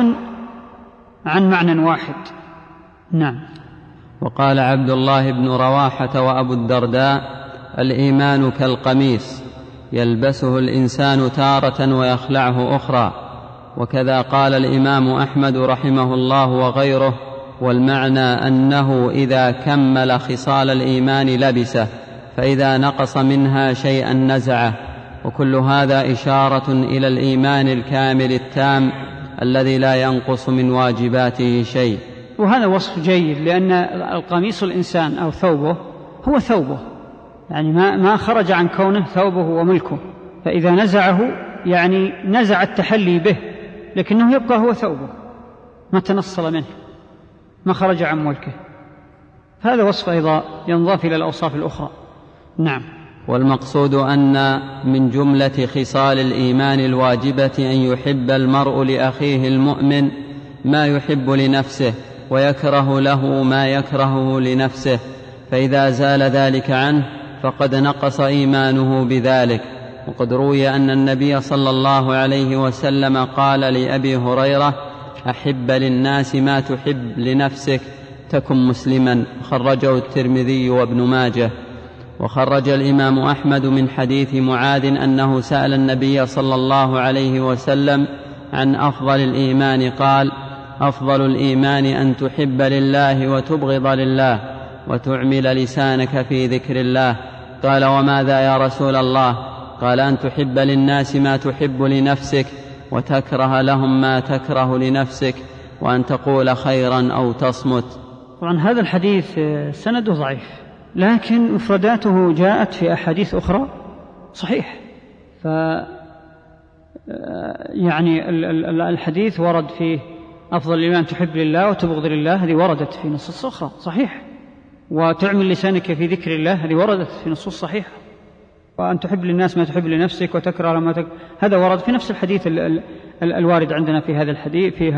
عن معنى واحد. نعم. وقال عبد الله بن رواحة وأبو الدرداء: الإيمان كالقميص يلبسه الإنسان تارة ويخلعه أخرى. وكذا قال الإمام أحمد رحمه الله وغيره: والمعنى أنه إذا كمل خصال الإيمان لبسه، فإذا نقص منها شيئا نزعه. وكل هذا إشارة إلى الإيمان الكامل التام الذي لا ينقص من واجباته شيء. وهذا وصف جيد، لأن القميص الإنسان أو ثوبه هو ثوبه، يعني ما خرج عن كونه ثوبه وملكه، فإذا نزعه يعني نزع التحلي به، لكنه يبقى هو ثوبه، ما تنصل منه، ما خرج عن ملكه. هذا وصف أيضا ينضاف إلى الأوصاف الأخرى. نعم. والمقصود أن من جملة خصال الإيمان الواجبة أن يحب المرء لأخيه المؤمن ما يحب لنفسه، ويكره له ما يكرهه لنفسه، فإذا زال ذلك عنه فقد نقص إيمانه بذلك. وقد روي أن النبي صلى الله عليه وسلم قال لأبي هريرة: أحب للناس ما تحب لنفسك تكن مسلما. خرجه الترمذي وابن ماجه. وخرج الإمام أحمد من حديث معاذ أنه سأل النبي صلى الله عليه وسلم عن أفضل الإيمان، قال: أفضل الإيمان أن تحب لله وتبغض لله وتعمل لسانك في ذكر الله. قال: وماذا يا رسول الله؟ قال: أن تحب للناس ما تحب لنفسك وتكره لهم ما تكره لنفسك وأن تقول خيرا أو تصمت. طبعا هذا الحديث سنده ضعيف، لكن مفرداته جاءت في أحاديث أخرى صحيح. يعني الحديث ورد فيه أفضل الإيمان تحب لله وتبغض لله، هذه وردت في نصوص أخرى صحيح. وتعمل لسانك في ذكر الله، هذه وردت في نصوص صحيحة. وأن تحب للناس ما تحب لنفسك وتكره لما تكره، هذا ورد في نفس الحديث الوارد عندنا في هذا الحديث، في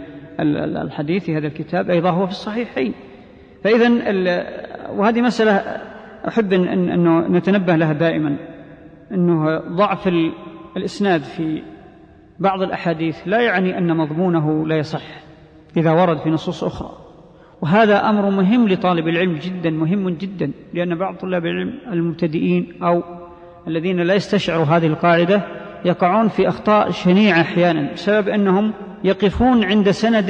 هذا الكتاب أيضا هو في الصحيحين. فإذن وهذه مسألة أحب أنه نتنبه لها دائما، أنه ضعف الإسناد في بعض الأحاديث لا يعني أن مضمونه لا يصح إذا ورد في نصوص أخرى. وهذا أمر مهم لطالب العلم جدا، مهم جدا، لأن بعض طلاب العلم المبتدئين أو الذين لا يستشعروا هذه القاعدة يقعون في أخطاء شنيعة أحيانا بسبب أنهم يقفون عند سند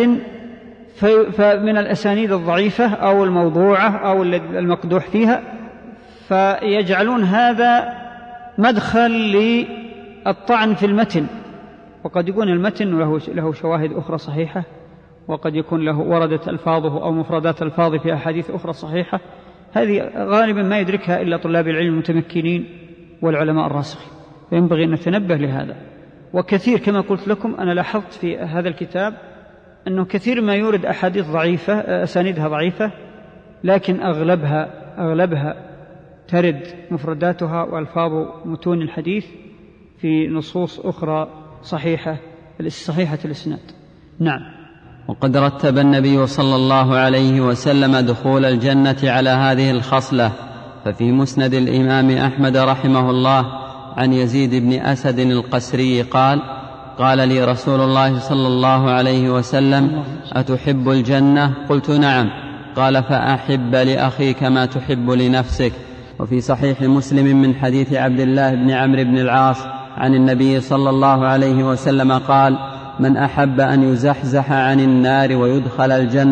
من الأسانيد الضعيفة أو الموضوعة أو المقدوح فيها، فيجعلون هذا مدخل للطعن في المتن. وقد يكون المتن له شواهد أخرى صحيحة، وقد يكون له وردت ألفاظه أو مفردات ألفاظه في أحاديث أخرى صحيحة. هذه غالبا ما يدركها إلا طلاب العلم المتمكنين والعلماء الراسخين، فينبغي أن نتنبه لهذا. وكثير كما قلت لكم أنا لاحظت في هذا الكتاب أنه كثير ما يورد أحاديث ضعيفة أسانيدها ضعيفة، لكن أغلبها ترد مفرداتها وألفاظ متون الحديث في نصوص أخرى صحيحة الإسناد. نعم. وقد رتب النبي صلى الله عليه وسلم دخول الجنة على هذه الخصلة. ففي مسند الإمام أحمد رحمه الله عن يزيد بن أسد القسري قال لي رسول الله صلى الله عليه وسلم: أتحب الجنة؟ قلت: نعم. قال: فأحب لأخيك ما تحب لنفسك. وفي صحيح مسلم من حديث عبد الله بن عمرو بن العاص عن النبي صلى الله عليه وسلم قال: من أحب أن يزحزح عن النار ويدخل الجنة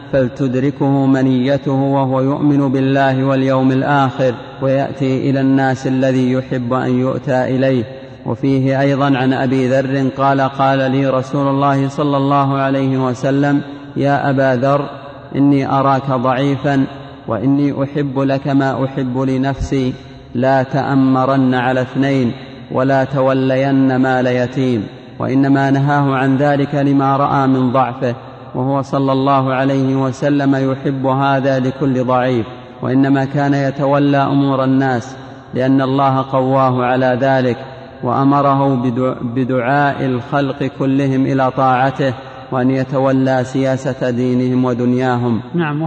فلتدركه منيته وهو يؤمن بالله واليوم الآخر ويأتي إلى الناس الذي يحب أن يؤتى إليه. وفيه أيضا عن أبي ذر قال قال لي رسول الله صلى الله عليه وسلم يا أبا ذر إني أراك ضعيفا وإني أحب لك ما أحب لنفسي، لا تأمرن على 2 ولا تولين مال يتيم. وإنما نهاه عن ذلك لما رأى من ضعفه، وهو صلى الله عليه وسلم يحب هذا لكل ضعيف، وإنما كان يتولى أمور الناس لأن الله قواه على ذلك، وأمره بدعاء الخلق كلهم إلى طاعته وأن يتولى سياسة دينهم ودنياهم. نعم،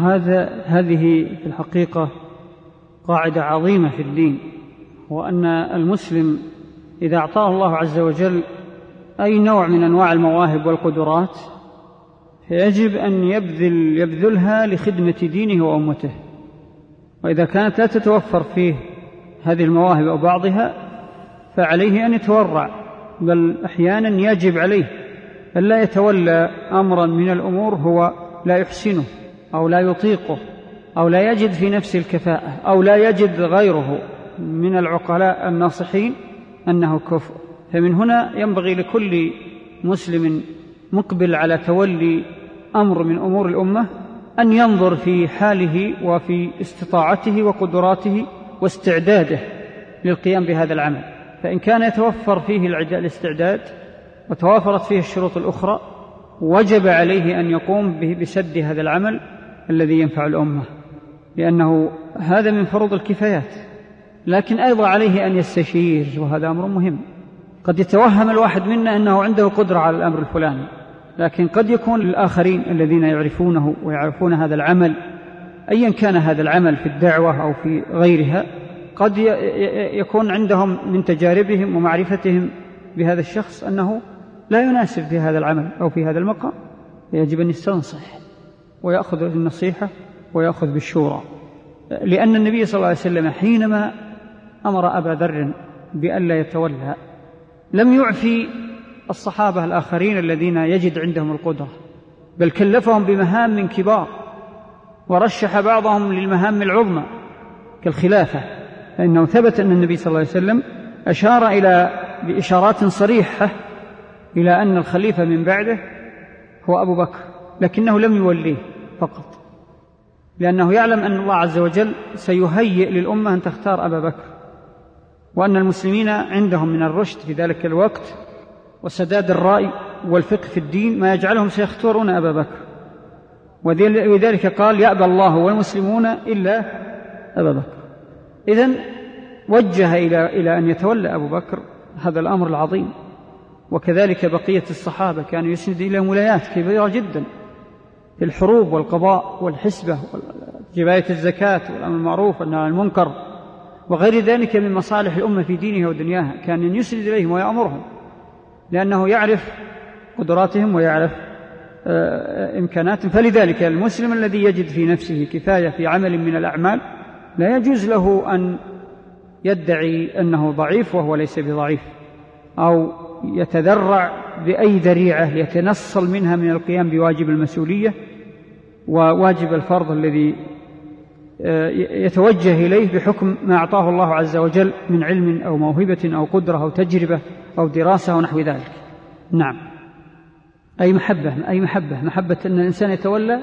هذه في الحقيقة قاعدة عظيمة في الدين، وأن المسلم إذا أعطاه الله عز وجل أي نوع من أنواع المواهب والقدرات فيجب أن يبذلها لخدمة دينه وأمته. وإذا كانت لا تتوفر فيه هذه المواهب أو بعضها فعليه أن يتورع، بل أحيانا يجب عليه أن لا يتولى أمرا من الأمور هو لا يحسنه أو لا يطيقه أو لا يجد في نفسه الكفاءة أو لا يجد غيره من العقلاء الناصحين أنه كفء. فمن هنا ينبغي لكل مسلم مقبل على تولي أمر من أمور الأمة أن ينظر في حاله وفي استطاعته وقدراته واستعداده للقيام بهذا العمل. فإن كان يتوفر فيه الاستعداد وتوافرت فيه الشروط الأخرى وجب عليه أن يقوم بسد هذا العمل الذي ينفع الأمة، لأنه هذا من فروض الكفايات. لكن أيضا عليه أن يستشير، وهذا أمر مهم. قد يتوهم الواحد منا أنه عنده قدرة على الأمر الفلاني، لكن قد يكون الآخرين الذين يعرفونه ويعرفون هذا العمل أيا كان هذا العمل في الدعوة أو في غيرها، قد يكون عندهم من تجاربهم ومعرفتهم بهذا الشخص أنه لا يناسب في هذا العمل أو في هذا المقام، يجب أن يستنصح ويأخذ بالنصيحة ويأخذ بالشورى. لأن النبي صلى الله عليه وسلم حينما أمر أبا ذر بأن لا يتولى لم يعفي الصحابة الآخرين الذين يجد عندهم القدرة، بل كلفهم بمهام كبار ورشح بعضهم للمهام العظمى كالخلافة، فإنه ثبت أن النبي صلى الله عليه وسلم أشار بإشارات صريحة إلى أن الخليفة من بعده هو أبو بكر، لكنه لم يوليه فقط، لأنه يعلم أن الله عز وجل سيهيئ للأمة أن تختار أبا بكر، وأن المسلمين عندهم من الرشد في ذلك الوقت وسداد الرأي والفقه في الدين ما يجعلهم سيختارون أبا بكر. ولذلك قال يأبى الله والمسلمون إلا أبا بكر. إذن وجه إلى أن يتولى أبو بكر هذا الأمر العظيم. وكذلك بقية الصحابة كانوا يسند إلى ولايات كبيرة جدا في الحروب والقضاء والحسبة وجباية الزكاة والأمر المعروف والنهي عن المنكر وغير ذلك من مصالح الأمة في دينها ودنياها، كان يسند إليهم ويأمرهم لأنه يعرف قدراتهم ويعرف إمكاناتهم. فلذلك المسلم الذي يجد في نفسه كفاية في عمل من الأعمال لا يجوز له أن يدعي أنه ضعيف وهو ليس بضعيف، أو يتذرع بأي ذريعة يتنصل منها من القيام بواجب المسؤولية وواجب الفرض الذي يتوجه إليه بحكم ما أعطاه الله عز وجل من علم أو موهبة أو قدرة أو تجربة أو دراسة ونحو ذلك. نعم، أي محبة أن الإنسان يتولى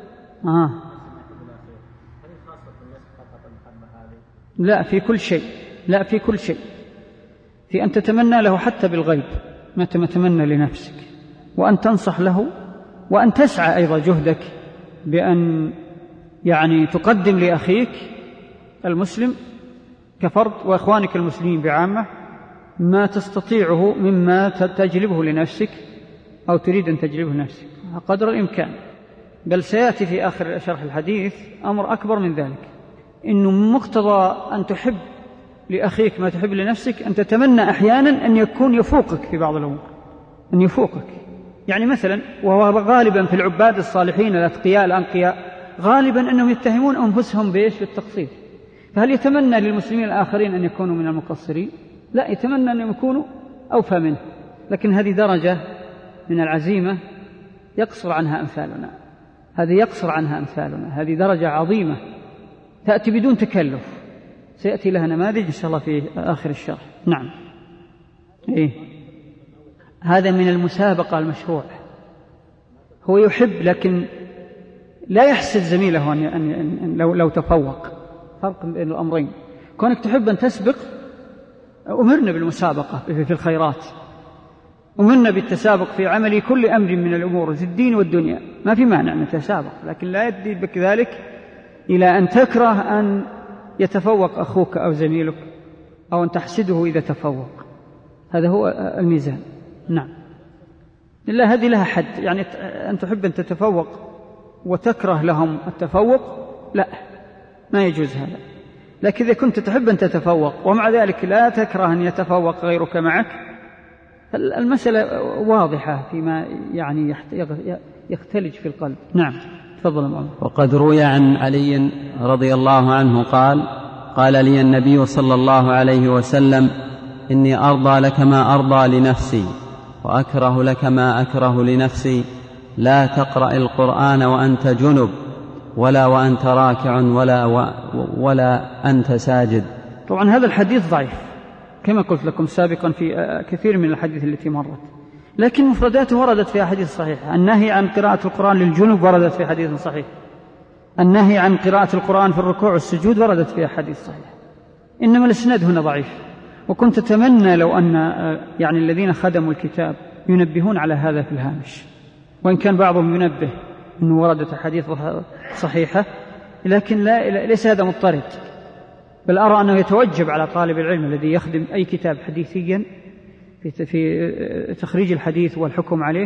لا في كل شيء، في أن تتمنى له حتى بالغيب ما تتمنى لنفسك، وأن تنصح له، وأن تسعى أيضا جهدك بأن تقدم لأخيك المسلم كفرد وإخوانك المسلمين بعامة ما تستطيعه مما تجلبه لنفسك أو تريد أن تجلبه لنفسك قدر الإمكان. بل سيأتي في آخر شرح الحديث أمر أكبر من ذلك، إنه مقتضى أن تحب لأخيك ما تحب لنفسك أن تتمنى أحيانا أن يكون يفوقك في بعض الأمور، أن يفوقك. يعني مثلا، وهو غالبا في العباد الصالحين الأتقياء الأنقياء غالبا أنهم يتهمون أنفسهم بالتقصير، فهل يتمنى للمسلمين الآخرين أن يكونوا من المقصرين؟ لا، يتمنى أن يكونوا أوفى منه. لكن هذه درجة من العزيمة يقصر عنها أمثالنا، هذه يقصر عنها أمثالنا، هذه درجة عظيمة تأتي بدون تكلف، سيأتي لها نماذج إن شاء الله في آخر الشرح. نعم. هذا من المسابقة المشروع، هو يحب لكن لا يحسد زميله أن لو تفوق، فرق بين الأمرين. كونك تحب أن تسبق، أمرنا بالمسابقة في الخيرات، أمرنا بالتسابق في عمل كل أمر من الأمور في الدين والدنيا، ما في مانع من التسابق، لكن لا يدي بك ذلك إلى أن تكره أن يتفوق أخوك أو زميلك، أو أن تحسده إذا تفوق. هذا هو الميزان. نعم. إلا هذه لها حد، يعني أن تحب أن تتفوق وتكره لهم التفوق، لا، ما يجوز هذا. لكن إذا كنت تحب أن تتفوق ومع ذلك لا تكره أن يتفوق غيرك معك، المسألة واضحة فيما يعني يختلج في القلب. نعم. تفضل معنا. وقد روي عن علي رضي الله عنه قال لي النبي صلى الله عليه وسلم: إني أرضى لك ما أرضى لنفسي، وأكره لك ما أكره لنفسي، لا تقرأ القرآن وأنت جنب، ولا وأنت راكع، ولا أنت ساجد. طبعا هذا الحديث ضعيف كما قلت لكم سابقا في كثير من الحديث التي مرت، لكن مفرداته وردت في أحاديث صحيحة. النهي عن قراءة القرآن للجنب وردت في حديث صحيح، النهي عن قراءة القرآن في الركوع والسجود وردت في أحاديث صحيحة، إنما الإسناد هنا ضعيف. وكنت أتمنى لو أن يعني الذين خدموا الكتاب ينبهون على هذا في الهامش، وإن كان بعضهم ينبه أنه وردت أحاديث صحيحة، لكن ليس هذا مضطرد، بل أرى أنه يتوجب على طالب العلم الذي يخدم أي كتاب حديثيا في تخريج الحديث والحكم عليه،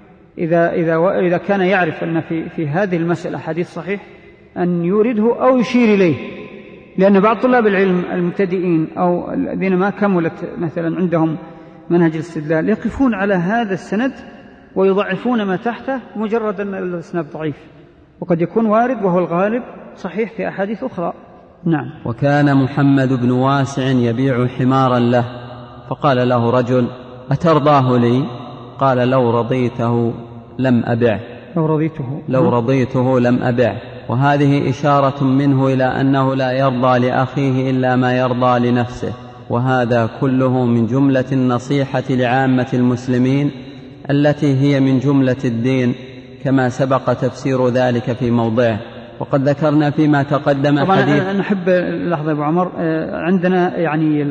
إذا كان يعرف أن في هذه المسألة حديث صحيح أن يورده أو يشير إليه، لأن بعض طلاب العلم المبتدئين أو الذين ما كملت مثلا عندهم منهج الاستدلال يقفون على هذا السند ويضعفون ما تحته مجرد أن الإسناد ضعيف، وقد يكون وارد وهو الغالب صحيح في أحاديث أخرى. نعم. وكان محمد بن واسع يبيع حمارا له، فقال له رجل: أترضاه لي؟ قال: لو رضيته لم أبعه. لو رضيته لم أبعه. وهذه إشارة منه إلى أنه لا يرضى لأخيه إلا ما يرضى لنفسه، وهذا كله من جملة النصيحة لعامة المسلمين التي هي من جملة الدين، كما سبق تفسير ذلك في موضعه. وقد ذكرنا فيما تقدم حديث. أنا أحب لحظة أبو عمر، عندنا يعني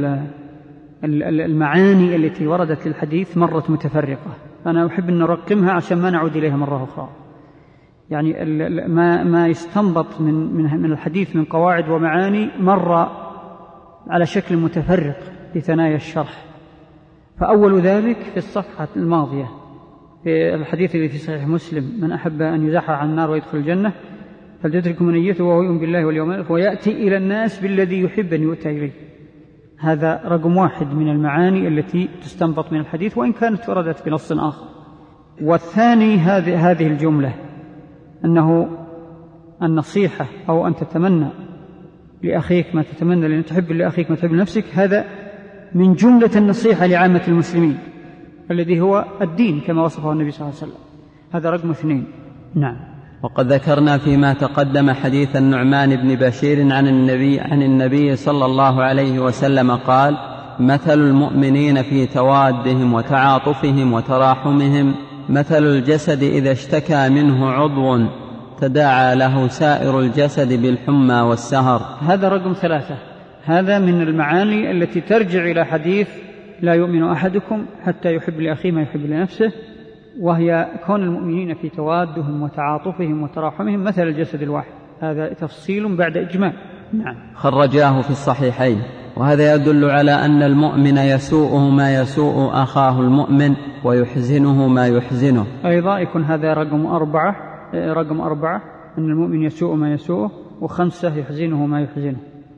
المعاني التي وردت للحديث مرت متفرقة، أنا أحب أن نرقمها عشان ما نعود إليها مرة أخرى. يعني ما يستنبط من الحديث من قواعد ومعاني مر على شكل متفرق في ثنايا الشرح. فأول ذلك في الصفحة الماضية في الحديث الذي في صحيح مسلم: من أحب أن يزحزح عن النار ويدخل الجنة فلتدرك منيته وهو يؤمن بالله واليوم الآخر ويأتي إلى الناس بالذي يحب أن يؤتى إليه. هذا رقم واحد من المعاني التي تستنبط من الحديث، وإن كانت وردت بنص آخر. والثاني هذه الجملة، أنه النصيحة أو أن تتمنى لأخيك ما تتمنى، لأن تحب لأخيك ما تحب لنفسك، هذا من جملة النصيحة لعامة المسلمين الذي هو الدين كما وصفه النبي صلى الله عليه وسلم. هذا رقم 2. نعم. وقد ذكرنا فيما تقدم حديث النعمان بن بشير عن النبي صلى الله عليه وسلم قال: مثل المؤمنين في توادهم وتعاطفهم وتراحمهم مثل الجسد إذا اشتكى منه عضو تداعى له سائر الجسد بالحمى والسهر. هذا رقم 3. هذا من المعاني التي ترجع إلى حديث: لا يؤمن أحدكم حتى يحب لأخيه ما يحب لنفسه، وهي كون المؤمنين في توادهم وتعاطفهم وتراحمهم مثل الجسد الواحد. هذا تفصيل بعد إجمال. نعم. خرجاه في الصحيحين. وهذا يدل على أن المؤمن يسوءه ما يسوء أخاه المؤمن ويحزنه ما يحزنه. أيضا يكون هذا رقم 4 أن المؤمن يسوء ما يسوءه، و5 يحزنه ما يحزنه.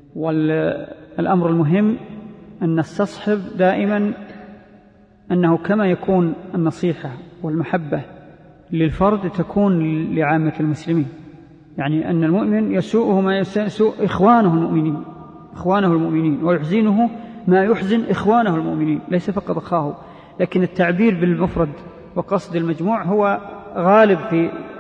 والأمر المهم أن نستصحب دائما أنه كما يكون النصيحة والمحبة للفرد تكون لعامة المسلمين، يعني أن المؤمن يسوءه ما يسوء إخوانه المؤمنين ويحزنه ما يحزن إخوانه المؤمنين، ليس فقط أخاه. لكن التعبير بالمفرد وقصد المجموع هو غالب في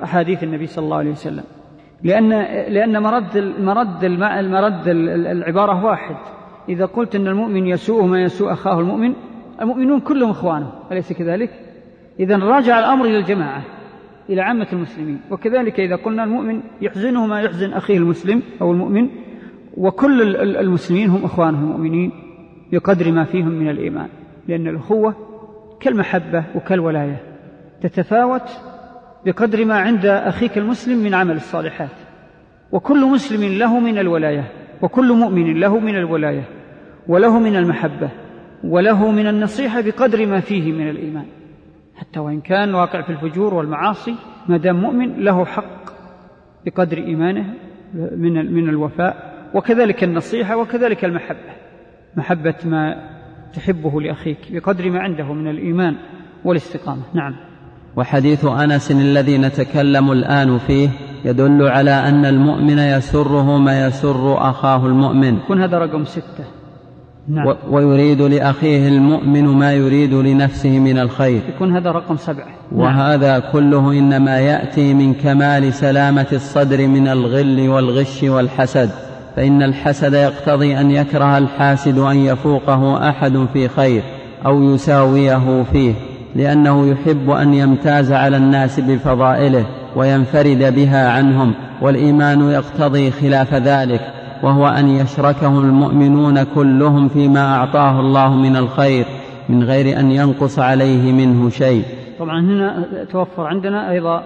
أحاديث النبي صلى الله عليه وسلم، لأن مرد العبارة واحد. إذا قلت أن المؤمن يسوء ما يسوء أخاه المؤمن، المؤمنون كلهم إخوانه، أليس كذلك؟ إذن راجع الأمر إلى الجماعة، إلى عامة المسلمين. وكذلك إذا قلنا المؤمن يحزنه ما يحزن أخيه المسلم أو المؤمن، وكل المسلمين هم إخوانه المؤمنين بقدر ما فيهم من الإيمان، لأن الأخوة كالمحبة وكالولاية تتفاوت بقدر ما عند أخيك المسلم من عمل الصالحات، وكل مسلم له من الولاية، وكل مؤمن له من الولاية وله من المحبة وله من النصيحة بقدر ما فيه من الإيمان، حتى وإن كان واقع في الفجور والمعاصي، ما دام مؤمن له حق بقدر إيمانه من الوفاء، وكذلك النصيحة، وكذلك المحبة، محبة ما تحبه لأخيك بقدر ما عنده من الإيمان والاستقامة. نعم. وحديث أنس الذي نتكلم الآن فيه يدل على أن المؤمن يسره ما يسر أخاه المؤمن، يكون هذا رقم 6. نعم. ويريد لأخيه المؤمن ما يريد لنفسه من الخير، يكون هذا رقم 7. وهذا كله إنما يأتي من كمال سلامة الصدر من الغل والغش والحسد، فإن الحسد يقتضي أن يكره الحاسد أن يفوقه أحد في خير أو يساويه فيه، لأنه يحب أن يمتاز على الناس بفضائله وينفرد بها عنهم، والإيمان يقتضي خلاف ذلك، وهو أن يشركه المؤمنون كلهم فيما أعطاه الله من الخير من غير أن ينقص عليه منه شيء. طبعا هنا توفر عندنا أيضا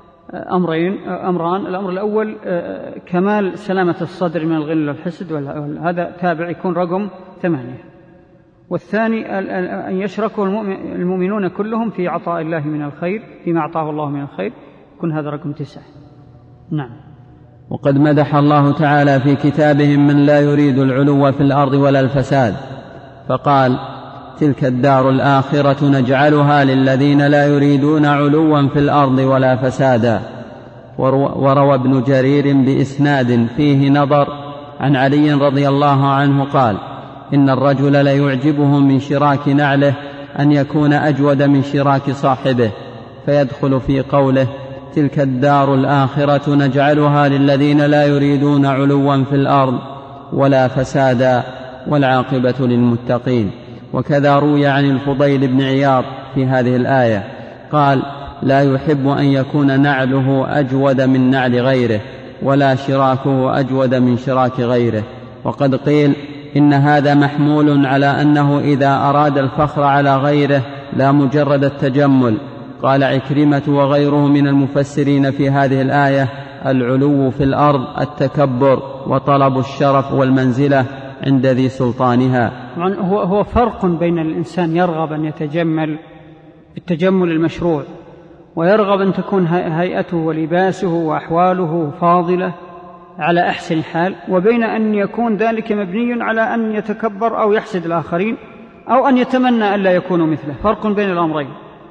أمران. الأمر الأول كمال سلامة الصدر من الغل والحسد، هذا تابع يكون رقم 8، والثاني أن يشركه المؤمنون كلهم في عطاء الله من الخير فيما أعطاه الله من الخير، يكون هذا رقم 9. نعم. وقد مدح الله تعالى في كتابهم من لا يريد العلو في الأرض ولا الفساد، فقال: تلك الدار الآخرة نجعلها للذين لا يريدون علوا في الأرض ولا فسادا. وروى ابن جرير بإسناد فيه نظر عن علي رضي الله عنه قال: إن الرجل ليعجبه من شراك نعله أن يكون أجود من شراك صاحبه، فيدخل في قوله: تلك الدار الآخرة نجعلها للذين لا يريدون علوا في الأرض ولا فسادا والعاقبة للمتقين. وكذا روي عن الفضيل بن عياض في هذه الآية قال: لا يحب أن يكون نعله أجود من نعل غيره ولا شراكه أجود من شراك غيره. وقد قيل إن هذا محمول على أنه إذا أراد الفخر على غيره لا مجرد التجمل. قال عكرمة وغيره من المفسرين في هذه الآية: العلو في الأرض التكبر وطلب الشرف والمنزلة عند ذي سلطانها. هو فرق بين الإنسان يرغب أن يتجمل بالتجمل المشروع، ويرغب أن تكون هيئته ولباسه وأحواله فاضلة على أحسن حال، وبين أن يكون ذلك مبني على أن يتكبر أو يحسد الآخرين أو أن يتمنى أن لا يكونوا مثله. فرق بين الأمرين.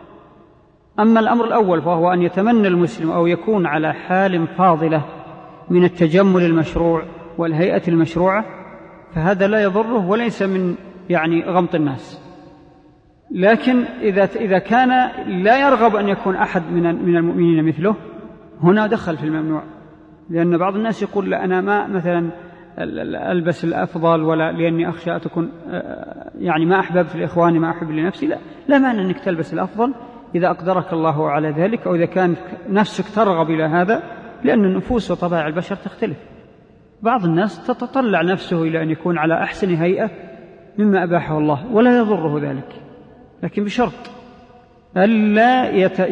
أما الأمر الأول فهو أن يتمنى المسلم أو يكون على حال فاضلة من التجمل المشروع والهيئة المشروعة، فهذا لا يضره وليس من غمط الناس. لكن إذا كان لا يرغب أن يكون أحد من المؤمنين مثله، هنا دخل في الممنوع، لأن بعض الناس يقول: لا أنا ما مثلا ألبس الأفضل، ولا لأني أخشى أن تكون ما أحببت لإخواني ما أحب لنفسي. لا مانع أنك تلبس الأفضل إذا أقدرك الله على ذلك، أو إذا كانت نفسك ترغب إلى هذا، لأن النفوس وطبائع البشر تختلف. بعض الناس تتطلع نفسه إلى أن يكون على أحسن هيئة مما أباحه الله، ولا يضره ذلك، لكن بشرط ألا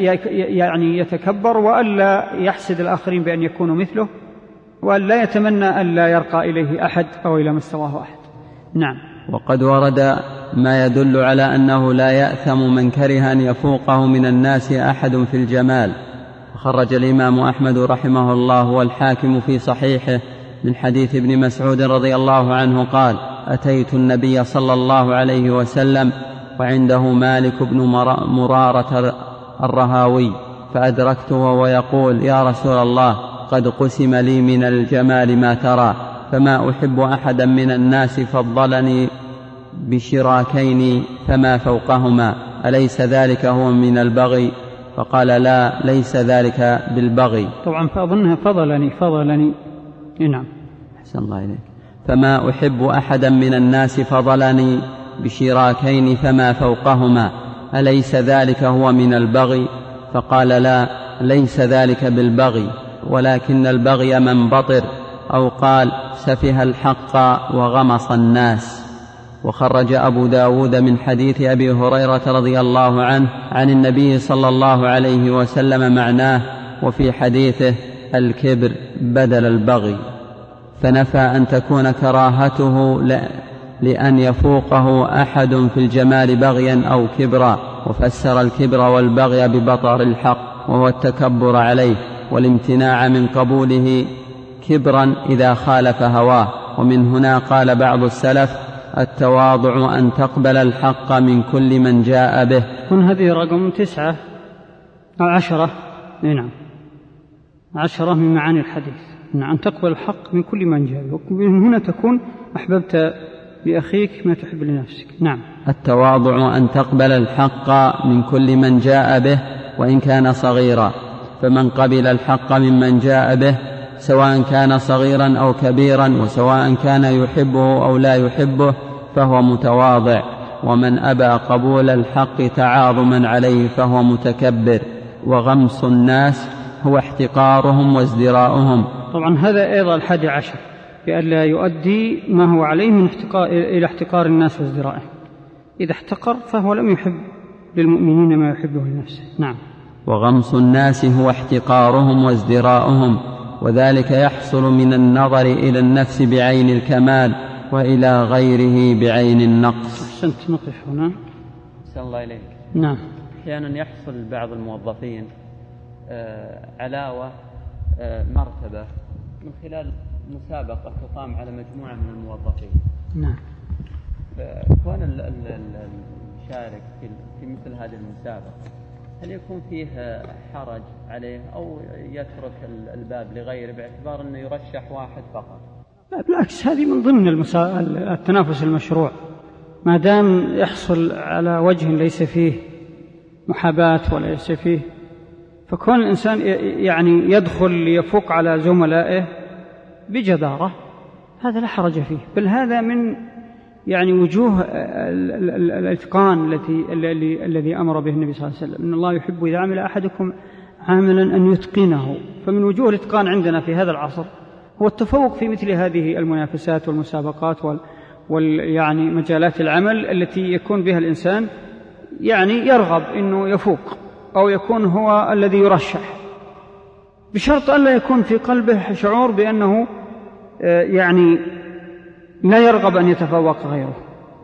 يتكبر، وألا يحسد الآخرين بأن يكونوا مثله، وألا يتمنى ألا يرقى إليه أحد أو إلى مستواه أحد. نعم. وقد ورد ما يدل على أنه لا يأثم من كره أن يفوقه من الناس أحد في الجمال. خرج الإمام أحمد رحمه الله والحاكم في صحيحه من حديث ابن مسعود رضي الله عنه قال: أتيت النبي صلى الله عليه وسلم وعنده مالك بن مرارة الرهاوي، فأدركته وهو يقول: يا رسول الله، قد قسم لي من الجمال ما ترى، فما أحب أحدا من الناس فضلني بشراكين فما فوقهما، أليس ذلك هو من البغي؟ فقال لا ليس ذلك بالبغي. طبعا فأظنها فضلني. نعم. أحسن الله إليك. فما أحب أحدا من الناس فضلني بشراكين فما فوقهما أليس ذلك هو من البغي؟ فقال لا ليس ذلك بالبغي ولكن البغي من بطر أو قال سفه الحق وغمص الناس. وخرج أبو داود من حديث أبي هريرة رضي الله عنه عن النبي صلى الله عليه وسلم معناه وفي حديثه الكبر بدل البغي، فنفى أن تكون كراهته لأن يفوقه أحد في الجمال بغيا أو كبرا، وفسر الكبر والبغي ببطر الحق وهو التكبر عليه والامتناع من قبوله كبرا إذا خالف هواه. ومن هنا قال بعض السلف التواضع أن تقبل الحق من كل من جاء به. كن هذه رقم 9 أو 10. نعم 10 من معاني الحديث. نعم أن تقبل الحق من كل من جاء به، ومن هنا تكون أحببت لأخيك ما تحب لنفسك. نعم التواضع أن تقبل الحق من كل من جاء به وإن كان صغيرا، فمن قبل الحق ممن جاء به سواء كان صغيرا أو كبيرا وسواء كان يحبه أو لا يحبه فهو متواضع، ومن أبى قبول الحق تعاظما عليه فهو متكبر. وغمص الناس هو احتقارهم وازدراؤهم. طبعا هذا أيضا 11 بألا يؤدي ما هو عليه من إلى احتقار الناس وازدرائهم. إذا احتقر فهو لم يحب للمؤمنين ما يحبه لنفسه. نعم. وغمص الناس هو احتقارهم وازدراؤهم، وذلك يحصل من النظر إلى النفس بعين الكمال وإلى غيره بعين النقص. أحسنت. نقف هنا. أحسن الله إليك. نعم. أحيانا يحصل بعض الموظفين علاوة مرتبة من خلال مسابقة تقام على مجموعة من الموظفين. نعم. كون المشارك في مثل هذه المسابقة هل يكون فيه حرج عليه أو يترك الباب لغيره باعتبار أنه يرشح واحد فقط؟ لا بالعكس، هذه من ضمن التنافس المشروع ما دام يحصل على وجه ليس فيه محاباة ولا ليس فيه، فكون الإنسان يعني يدخل ليفوق على زملائه بجدارة هذا لا حرج فيه، بل هذا من يعني وجوه الإتقان الذي أمر به النبي صلى الله عليه وسلم، إن الله يحب إذا عمل أحدكم عاملا أن يتقنه. فمن وجوه الإتقان عندنا في هذا العصر هو التفوق في مثل هذه المنافسات والمسابقات يعني مجالات العمل التي يكون بها الإنسان يعني يرغب إنه يفوق أو يكون هو الذي يرشح، بشرط أن لا يكون في قلبه شعور بأنه يعني لا يرغب أن يتفوق غيره،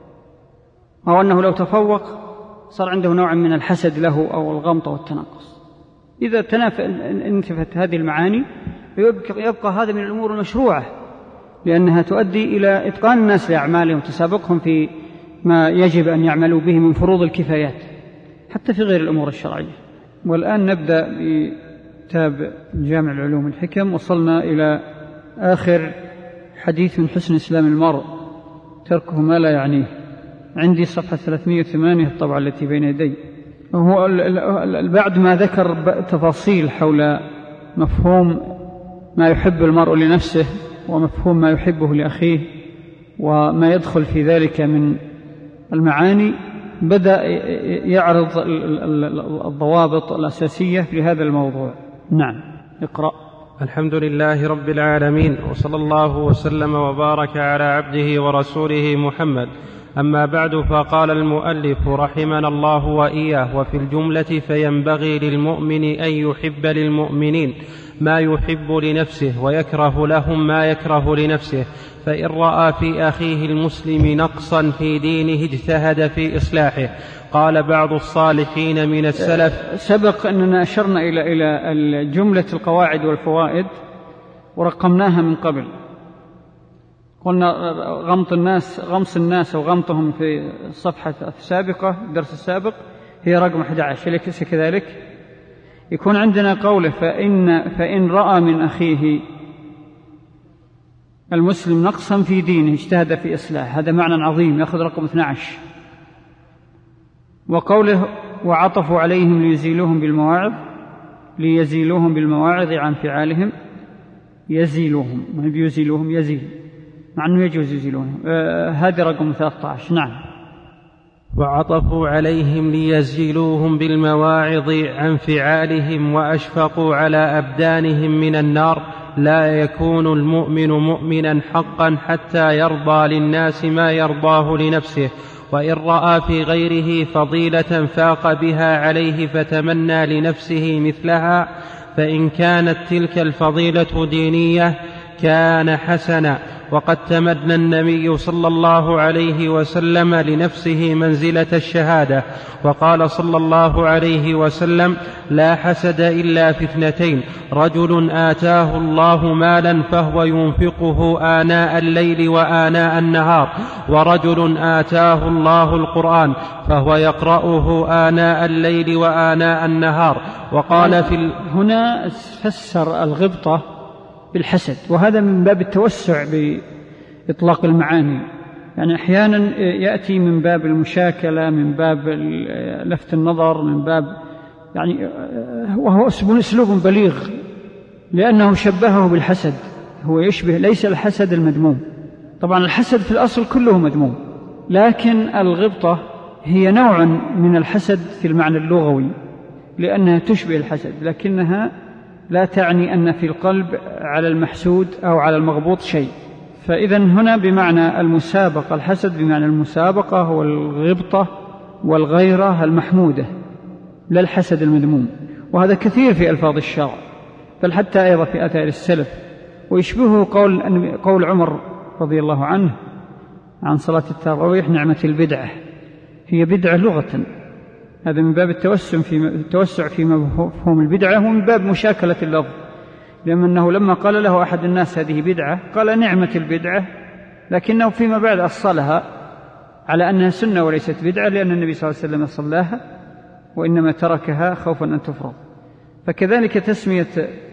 أو أنه لو تفوق صار عنده نوع من الحسد له أو الغمط والتنقص. إذا انتفت هذه المعاني يبقى هذا من الأمور المشروعة، لأنها تؤدي إلى إتقان الناس لأعمالهم وتسابقهم في ما يجب أن يعملوا به من فروض الكفايات حتى في غير الأمور الشرعية. والآن نبدأ بكتاب جامع العلوم الحكم. وصلنا إلى آخر حديث من حسن إسلام المرء تركه ما لا يعنيه. عندي صفحة 308 الطبعة التي بين يدي. وهو بعد ما ذكر تفاصيل حول مفهوم ما يحب المرء لنفسه ومفهوم ما يحبه لأخيه وما يدخل في ذلك من المعاني، بدأ يعرض الضوابط الأساسية لهذا الموضوع. نعم اقرأ. الحمد لله رب العالمين، وصلى الله وسلم وبارك على عبده ورسوله محمد. أما بعد، فقال المؤلف رحمنا الله وإياه: وفي الجملة فينبغي للمؤمن أن يحب للمؤمنين ما يحب لنفسه ويكره لهم ما يكره لنفسه، فإن رأى في أخيه المسلم نقصا في دينه اجتهد في إصلاحه. قال بعض الصالحين من السلف. سبق أننا أشرنا إلى جملة القواعد والفوائد ورقمناها من قبل، قلنا غمص الناس أو غمطهم في الصفحة السابقة الدرس السابق هي رقم 11، أليس كذلك؟ يكون عندنا قوله فإن رأى من أخيه المسلم نقصا في دينه اجتهد في إصلاح، هذا معنى عظيم يأخذ رقم 12. وقوله وعطفوا عليهم ليزيلوهم بالمواعظ عن فعالهم. يزيلوهم، ما بيزيلوهم، يزيل، مع أنه يجوز يزيلوهم. هذا رقم 13. نعم. وعطفوا عليهم ليزيلوهم بالمواعظ عن فعالهم وأشفقوا على أبدانهم من النار. لا يكون المؤمن مؤمنا حقا حتى يرضى للناس ما يرضاه لنفسه، وإن رأى في غيره فضيلة فاق بها عليه فتمنى لنفسه مثلها، فإن كانت تلك الفضيلة دينية كان حسنا. وقد تمنى النبي صلى الله عليه وسلم لنفسه منزلة الشهادة، وقال صلى الله عليه وسلم: لا حسد إلا في اثنتين: رجل آتاه الله مالا فهو ينفقه آناء الليل وآناء النهار، ورجل آتاه الله القرآن فهو يقرأه آناء الليل وآناء النهار. وقال هنا فسر الغبطة بالحسد، وهذا من باب التوسع بإطلاق المعاني. يعني أحيانا يأتي من باب المشاكلة، من باب لفت النظر، من باب يعني، وهو أسلوب بليغ، لأنه شبهه بالحسد. هو يشبه، ليس الحسد المذموم، طبعا الحسد في الأصل كله مذموم، لكن الغبطة هي نوع من الحسد في المعنى اللغوي، لأنها تشبه الحسد، لكنها لا تعني أن في القلب على المحسود أو على المغبوط شيء. فإذا هنا بمعنى المسابقة، الحسد بمعنى المسابقة والغبطة والغيرة المحمودة، لا الحسد المذموم. وهذا كثير في ألفاظ الشرع، بل حتى أيضا في آثار السلف. ويشبهه قول عمر رضي الله عنه عن صلاة التراويح: نعمة البدعة. هي بدعة لغة، هذا من باب التوسع في مفهوم البدعة، ومن باب مشاكلة اللفظ، لأنه لما قال له أحد الناس هذه بدعة قال: نعمة البدعة، لكنه فيما بعد أصلها على أنها سنة وليست بدعة، لأن النبي صلى الله عليه وسلم صلاها وإنما تركها خوفا أن تفرض. فكذلك تسمية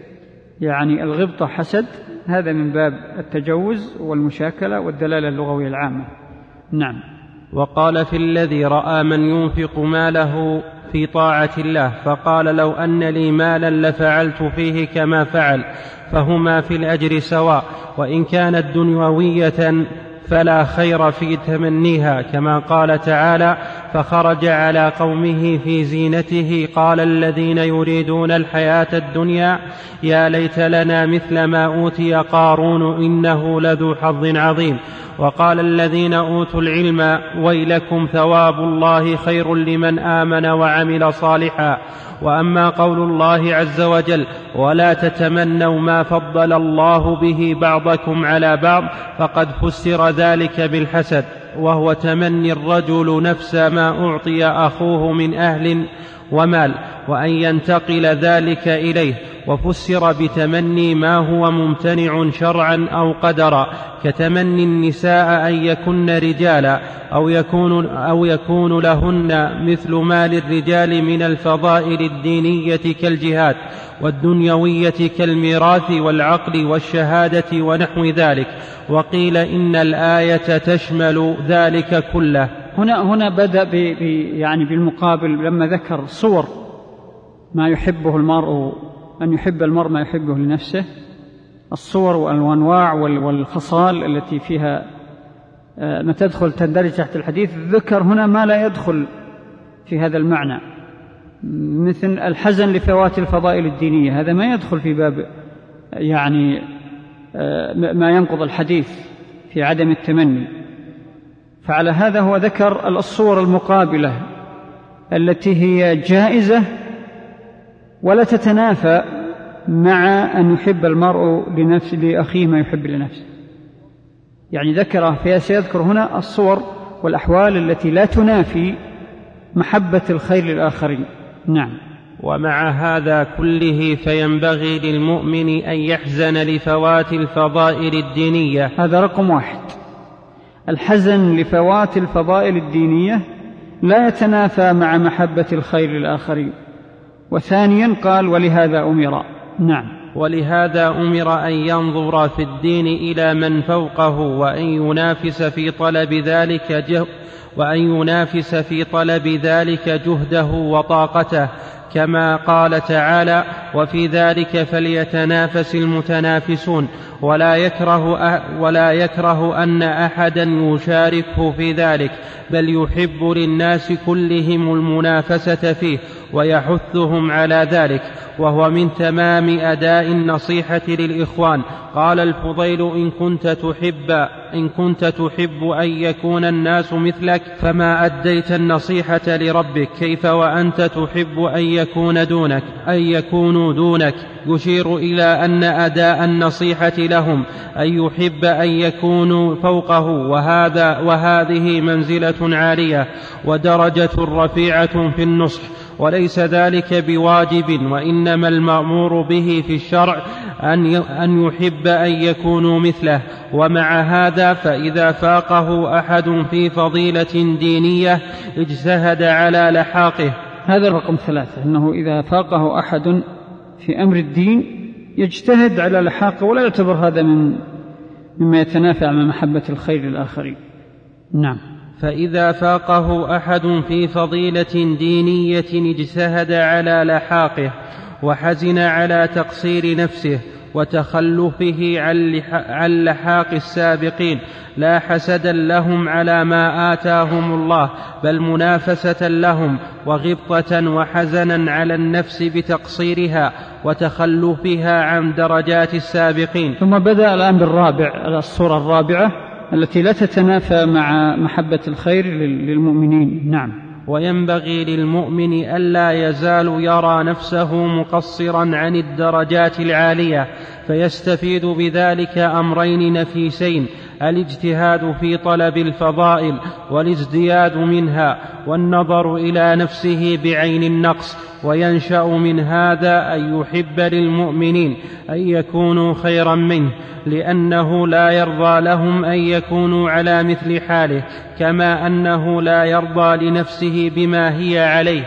يعني الغبطة حسد، هذا من باب التجوز والمشاكلة والدلالة اللغوية العامة. نعم. وقال في الذي رأى من ينفق ماله في طاعة الله فقال: لو أن لي مالا لفعلت فيه كما فعل، فهما في الأجر سواء، وإن كانت دنيوية فلا خير في تمنيها، كما قال تعالى: فخرج على قومه في زينته قال الذين يريدون الحياة الدنيا يا ليت لنا مثل ما أوتي قارون إنه لذو حظ عظيم. وقال الذين أوتوا العلم ويلكم ثواب الله خير لمن آمن وعمل صالحا. وأما قول الله عز وجل: ولا تتمنوا ما فضل الله به بعضكم على بعض، فقد فسر ذلك بالحسد، وهو تمني الرجل نفس ما أعطي أخوه من أهل ومال، وأن ينتقل ذلك إليه. وفسر بتمني ما هو ممتنع شرعا أو قدرا، كتمني النساء أن يكن رجالا، أو يكون لهن مثل مال الرجال من الفضائل الدينية كالجهاد، والدنيوية كالميراث والعقل والشهادة ونحو ذلك. وقيل إن الآية تشمل ذلك كله. هنا بدأ يعني بالمقابل، لما ذكر صور ما يحبه المرء، أن يحب المرء ما يحبه لنفسه، الصور والأنواع والخصال التي فيها ما تندرج تحت الحديث، ذكر هنا ما لا يدخل في هذا المعنى، مثل الحزن لفوات الفضائل الدينية، هذا ما يدخل في باب يعني ما ينقض الحديث في عدم التمني. فعلى هذا هو ذكر الصور المقابلة التي هي جائزة ولا تتنافى مع أن يحب المرء لأخيه ما يحب لنفسه. يعني سيذكر هنا الصور والأحوال التي لا تنافي محبة الخير للآخرين. نعم. ومع هذا كله فينبغي للمؤمن أن يحزن لفوات الفضائل الدينية. هذا رقم 1. الحزن لفوات الفضائل الدينية لا يتنافى مع محبة الخير للآخرين. وثانيا قال: ولهذا أمر. نعم. ولهذا أمر أن ينظر في الدين إلى من فوقه وأن ينافس في طلب ذلك جهده وطاقته، كما قال تعالى: وفي ذلك فليتنافس المتنافسون. ولا يكره أن أحدا يشاركه في ذلك، بل يحب للناس كلهم المنافسة فيه ويحثهم على ذلك، وهو من تمام أداء النصيحة للإخوان. قال الفضيل: إن كنت تحب أن يكون الناس مثلك فما أديت النصيحة لربك، كيف وأنت تحب أن يكونوا دونك. يشير إلى أن أداء النصيحة لهم أن يحب أن يكونوا فوقه، وهذه منزلة عالية ودرجة رفيعة في النصح، وليس ذلك بواجب، وإنما المأمور به في الشرع أن يحب أن يكونوا مثله. ومع هذا فإذا فاقه أحد في فضيلة دينية اجتهد على لحاقه. هذا الرقم 3، أنه إذا فاقه أحد في أمر الدين يجتهد على لحاقه، ولا يعتبر هذا مما يتنافى مع محبة الخير للآخرين. نعم. فإذا فاقه أحد في فضيلة دينية اجتهد على لحاقه، وحزن على تقصير نفسه وتخلفه عن لحاق السابقين، لا حسدا لهم على ما آتاهم الله، بل منافسة لهم وغبطة وحزنا على النفس بتقصيرها وتخلفها عن درجات السابقين. ثم بدأ الآن الصورة الرابعة التي لا تتنافى مع محبة الخير للمؤمنين. نعم. وينبغي للمؤمن ألا يزال يرى نفسه مقصرا عن الدرجات العالية، فيستفيد بذلك أمرين نفيسين: الاجتهاد في طلب الفضائل والازدياد منها، والنظر إلى نفسه بعين النقص. وينشأ من هذا أن يحب للمؤمنين أن يكونوا خيرا منه، لأنه لا يرضى لهم أن يكونوا على مثل حاله، كما أنه لا يرضى لنفسه بما هي عليه،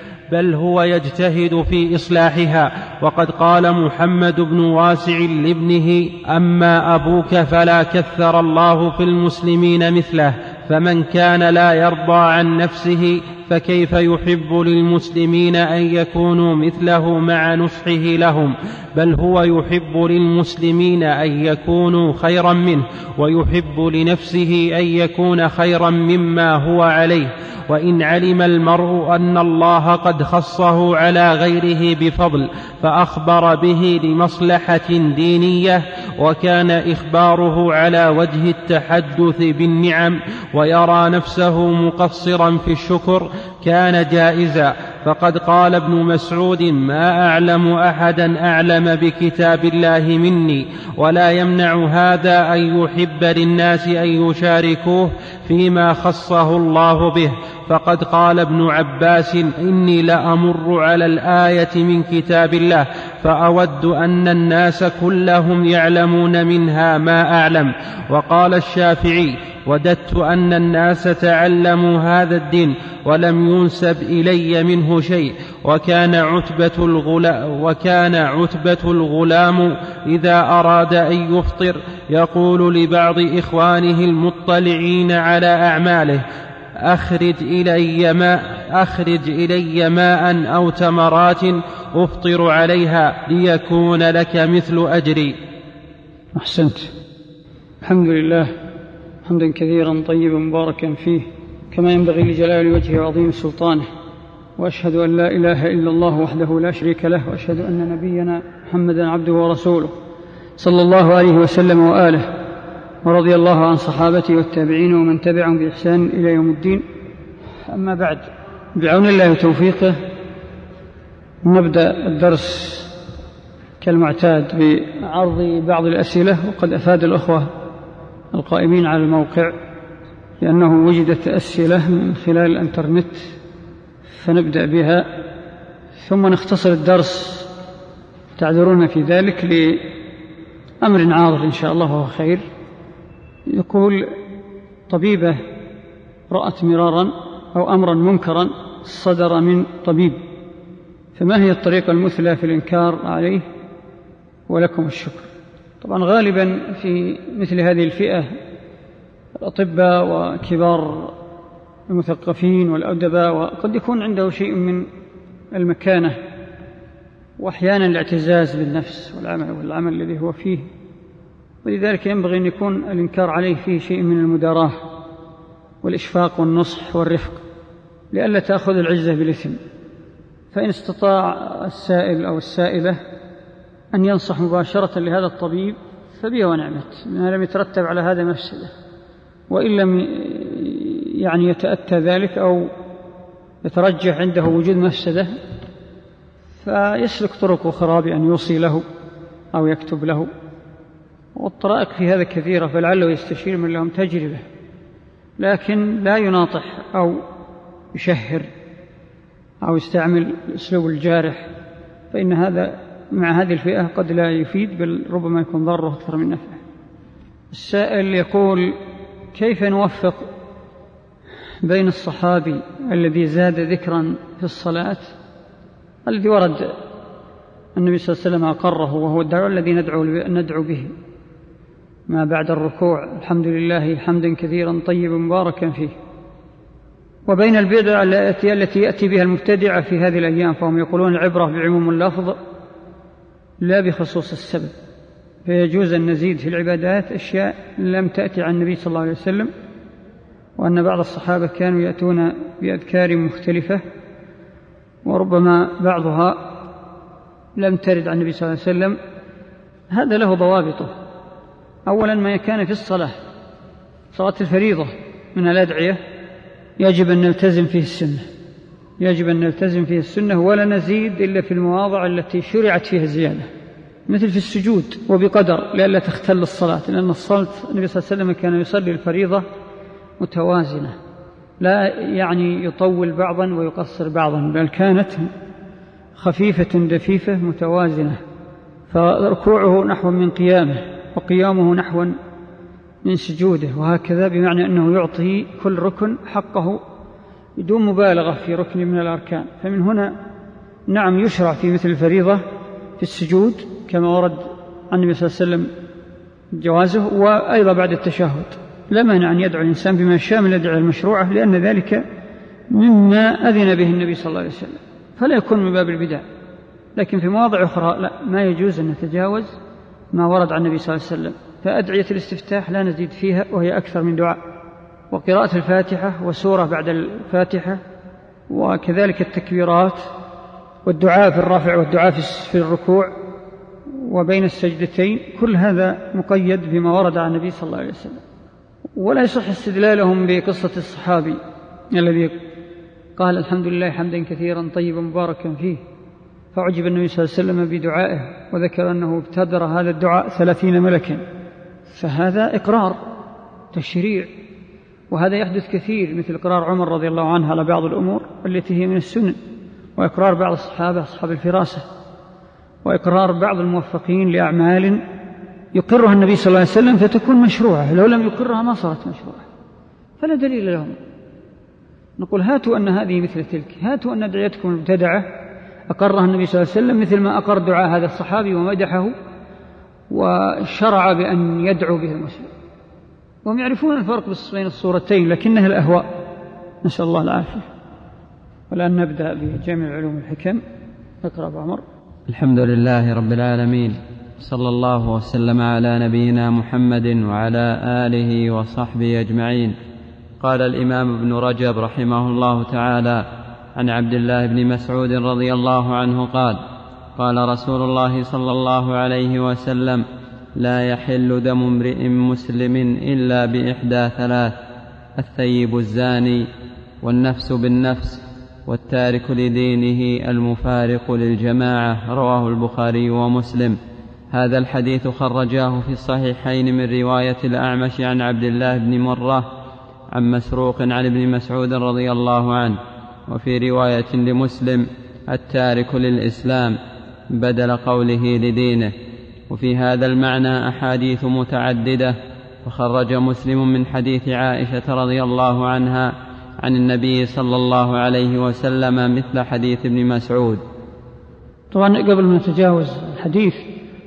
بل هو يجتهد في إصلاحها. وقد قال محمد بن واسع لابنه: أما أبوك فلا كثر الله في المسلمين مثله، فمن كان لا يرضى عن نفسه فكيف يحب للمسلمين أن يكونوا مثله مع نصحه لهم؟ بل هو يحب للمسلمين أن يكونوا خيرا منه، ويحب لنفسه أن يكون خيرا مما هو عليه. وإن علم المرء أن الله قد خصه على غيره بفضل فأخبر به لمصلحة دينية، وكان إخباره على وجه التحدث بالنعم، ويرى نفسه مقصرا في الشكر، كان جائزا. فقد قال ابن مسعود: ما أعلم أحدا أعلم بكتاب الله مني. ولا يمنع هذا أن يحب للناس أن يشاركوه فيما خصه الله به. فقد قال ابن عباس: إني لأمر على الآية من كتاب الله فأود أن الناس كلهم يعلمون منها ما أعلم. وقال الشافعي: وددت أن الناس تعلموا هذا الدين ولم ينسب إلي منه شيء. وكان عتبة الغلام إذا أراد أن يفطر يقول لبعض إخوانه المطلعين على أعماله: أخرج إلي ماء أو تمرات أفطر عليها ليكون لك مثل أجري. أحسنت. الحمد لله حمدا كثيرا طيبا مباركا فيه، كما ينبغي لجلال وجهه وعظيم سلطانه. وأشهد أن لا إله إلا الله وحده لا شريك له، وأشهد أن نبينا محمدا عبده ورسوله صلى الله عليه وسلم وآله، ورضي الله عن صحابته والتابعين ومن تبعهم بإحسان إلى يوم الدين. أما بعد، بعون الله وتوفيقه نبدأ الدرس كالمعتاد بعرض بعض الأسئلة، وقد أفاد الأخوة القائمين على الموقع لأنه وجدت أسئلة من خلال الإنترنت، فنبدأ بها ثم نختصر الدرس، تعذرون في ذلك لأمر عارض إن شاء الله وهو خير. يقول: طبيبة رأت مرارا أو أمرا منكرا صدر من طبيب، فما هي الطريقة المثلى في الإنكار عليه ولكم الشكر. طبعا غالبا في مثل هذه الفئة الأطباء وكبار المثقفين والأدباء، وقد يكون عنده شيء من المكانة وأحيانا الاعتزاز بالنفس والعمل الذي هو فيه، ولذلك ينبغي أن يكون الإنكار عليه فيه شيء من المداراة والإشفاق والنصح والرفق لئلا تأخذ العزة بالإثم. فإن استطاع السائل أو السائلة أن ينصح مباشرة لهذا الطبيب فبه ونعمت، ما لم يترتب على هذا مفسدة، وإن لم يعني يتأتى ذلك أو يترجح عنده وجود مفسدة فيسلك طرق أخرى بأن يوصي له أو يكتب له، والطرائق في هذا كثيرة، فلعله يستشير من لهم تجربة، لكن لا يناطح أو يشهر أو يستعمل الأسلوب الجارح، فإن هذا مع هذه الفئة قد لا يفيد بل ربما يكون ضره أكثر من نفعه. السائل يقول: كيف نوفق بين الصحابي الذي زاد ذكرا في الصلاة الذي ورد النبي صلى الله عليه وسلم أقره وهو الدعاء الذي ندعو به ما بعد الركوع: الحمد لله حمدا كثيرا طيبا مباركا فيه، وبين البدع التي يأتي بها المبتدعة في هذه الأيام، فهم يقولون العبرة بعموم اللفظ لا بخصوص السبب، فيجوز أن نزيد في العبادات أشياء لم تأتي عن النبي صلى الله عليه وسلم، وأن بعض الصحابة كانوا يأتون بأذكار مختلفة وربما بعضها لم ترد عن النبي صلى الله عليه وسلم. هذا له ضوابطه. أولا ما كان في الصلاة، صلاة الفريضة من الأدعية يجب أن نلتزم فيه السنة، يجب أن نلتزم فيه السنة ولا نزيد إلا في المواضع التي شرعت فيها الزيادة، مثل في السجود وبقدر لئلا تختل الصلاة، لأن الصلاة النبي صلى الله عليه وسلم كان يصلي الفريضة متوازنة، لا يعني يطول بعضا ويقصر بعضا، بل كانت خفيفة دفيفة متوازنة، فركوعه نحو من قيامه وقيامه نحو من سجوده، وهكذا، بمعنى أنه يعطي كل ركن حقه بدون مبالغة في ركن من الأركان. فمن هنا نعم يشرع في مثل الفريضة في السجود كما ورد عن النبي صلى الله عليه وسلم جوازه، وأيضا بعد التشهد لا مانع أن يدعو الإنسان بما شاء من الأدعية المشروعة، لأن ذلك مما أذن به النبي صلى الله عليه وسلم، فلا يكون من باب البدع. لكن في مواضع أخرى لا، ما يجوز أن نتجاوز ما ورد عن النبي صلى الله عليه وسلم. فأدعية الاستفتاح لا نزيد فيها، وهي أكثر من دعاء، وقراءة الفاتحة وسورة بعد الفاتحة، وكذلك التكبيرات والدعاء في الرافع والدعاء في الركوع وبين السجدتين، كل هذا مقيد بما ورد عن النبي صلى الله عليه وسلم. ولا يصح استدلالهم بقصة الصحابي الذي قال الحمد لله حمدا كثيرا طيبا مباركا فيه، فعجب النبي صلى الله عليه وسلم بدعائه وذكر أنه ابتدر هذا الدعاء 30 ملكا، فهذا إقرار تشريع، وهذا يحدث كثير، مثل إقرار عمر رضي الله عنه على بعض الأمور التي هي من السنن، وإقرار بعض الصحابة أصحاب الفراسة، وإقرار بعض الموفقين لأعمال يقرها النبي صلى الله عليه وسلم فتكون مشروعة، لو لم يقرها ما صارت مشروعة، فلا دليل لهم. نقول هاتوا أن هذه مثل تلك، هاتوا أن أدعيتكم المبتدعة أقرها النبي صلى الله عليه وسلم مثل ما أقر دعاء هذا الصحابي ومدحه وشرع بأن يدعو به المسلم، وهم يعرفون الفرق بين الصورتين، لكنها الأهواء، نسأل الله العافية. والآن نبدأ بجامع علوم الحكم. اقرأ أبو عمر. الحمد لله رب العالمين، صلى الله وسلم على نبينا محمد وعلى آله وصحبه أجمعين. قال الإمام ابن رجب رحمه الله تعالى عن عبد الله بن مسعود رضي الله عنه قال: قال رسول الله صلى الله عليه وسلم: لا يحل دم امرئ مسلم إلا بإحدى ثلاث: الثيب الزاني، والنفس بالنفس، والتارك لدينه المفارق للجماعة. رواه البخاري ومسلم. هذا الحديث خرجاه في الصحيحين من رواية الأعمش عن عبد الله بن مرة عن مسروق عن ابن مسعود رضي الله عنه، وفي رواية لمسلم: التارك للإسلام، بدل قوله لدينه. وفي هذا المعنى أحاديث متعددة، وخرج مسلم من حديث عائشة رضي الله عنها عن النبي صلى الله عليه وسلم مثل حديث ابن مسعود. طبعا قبل ما نتجاوز الحديث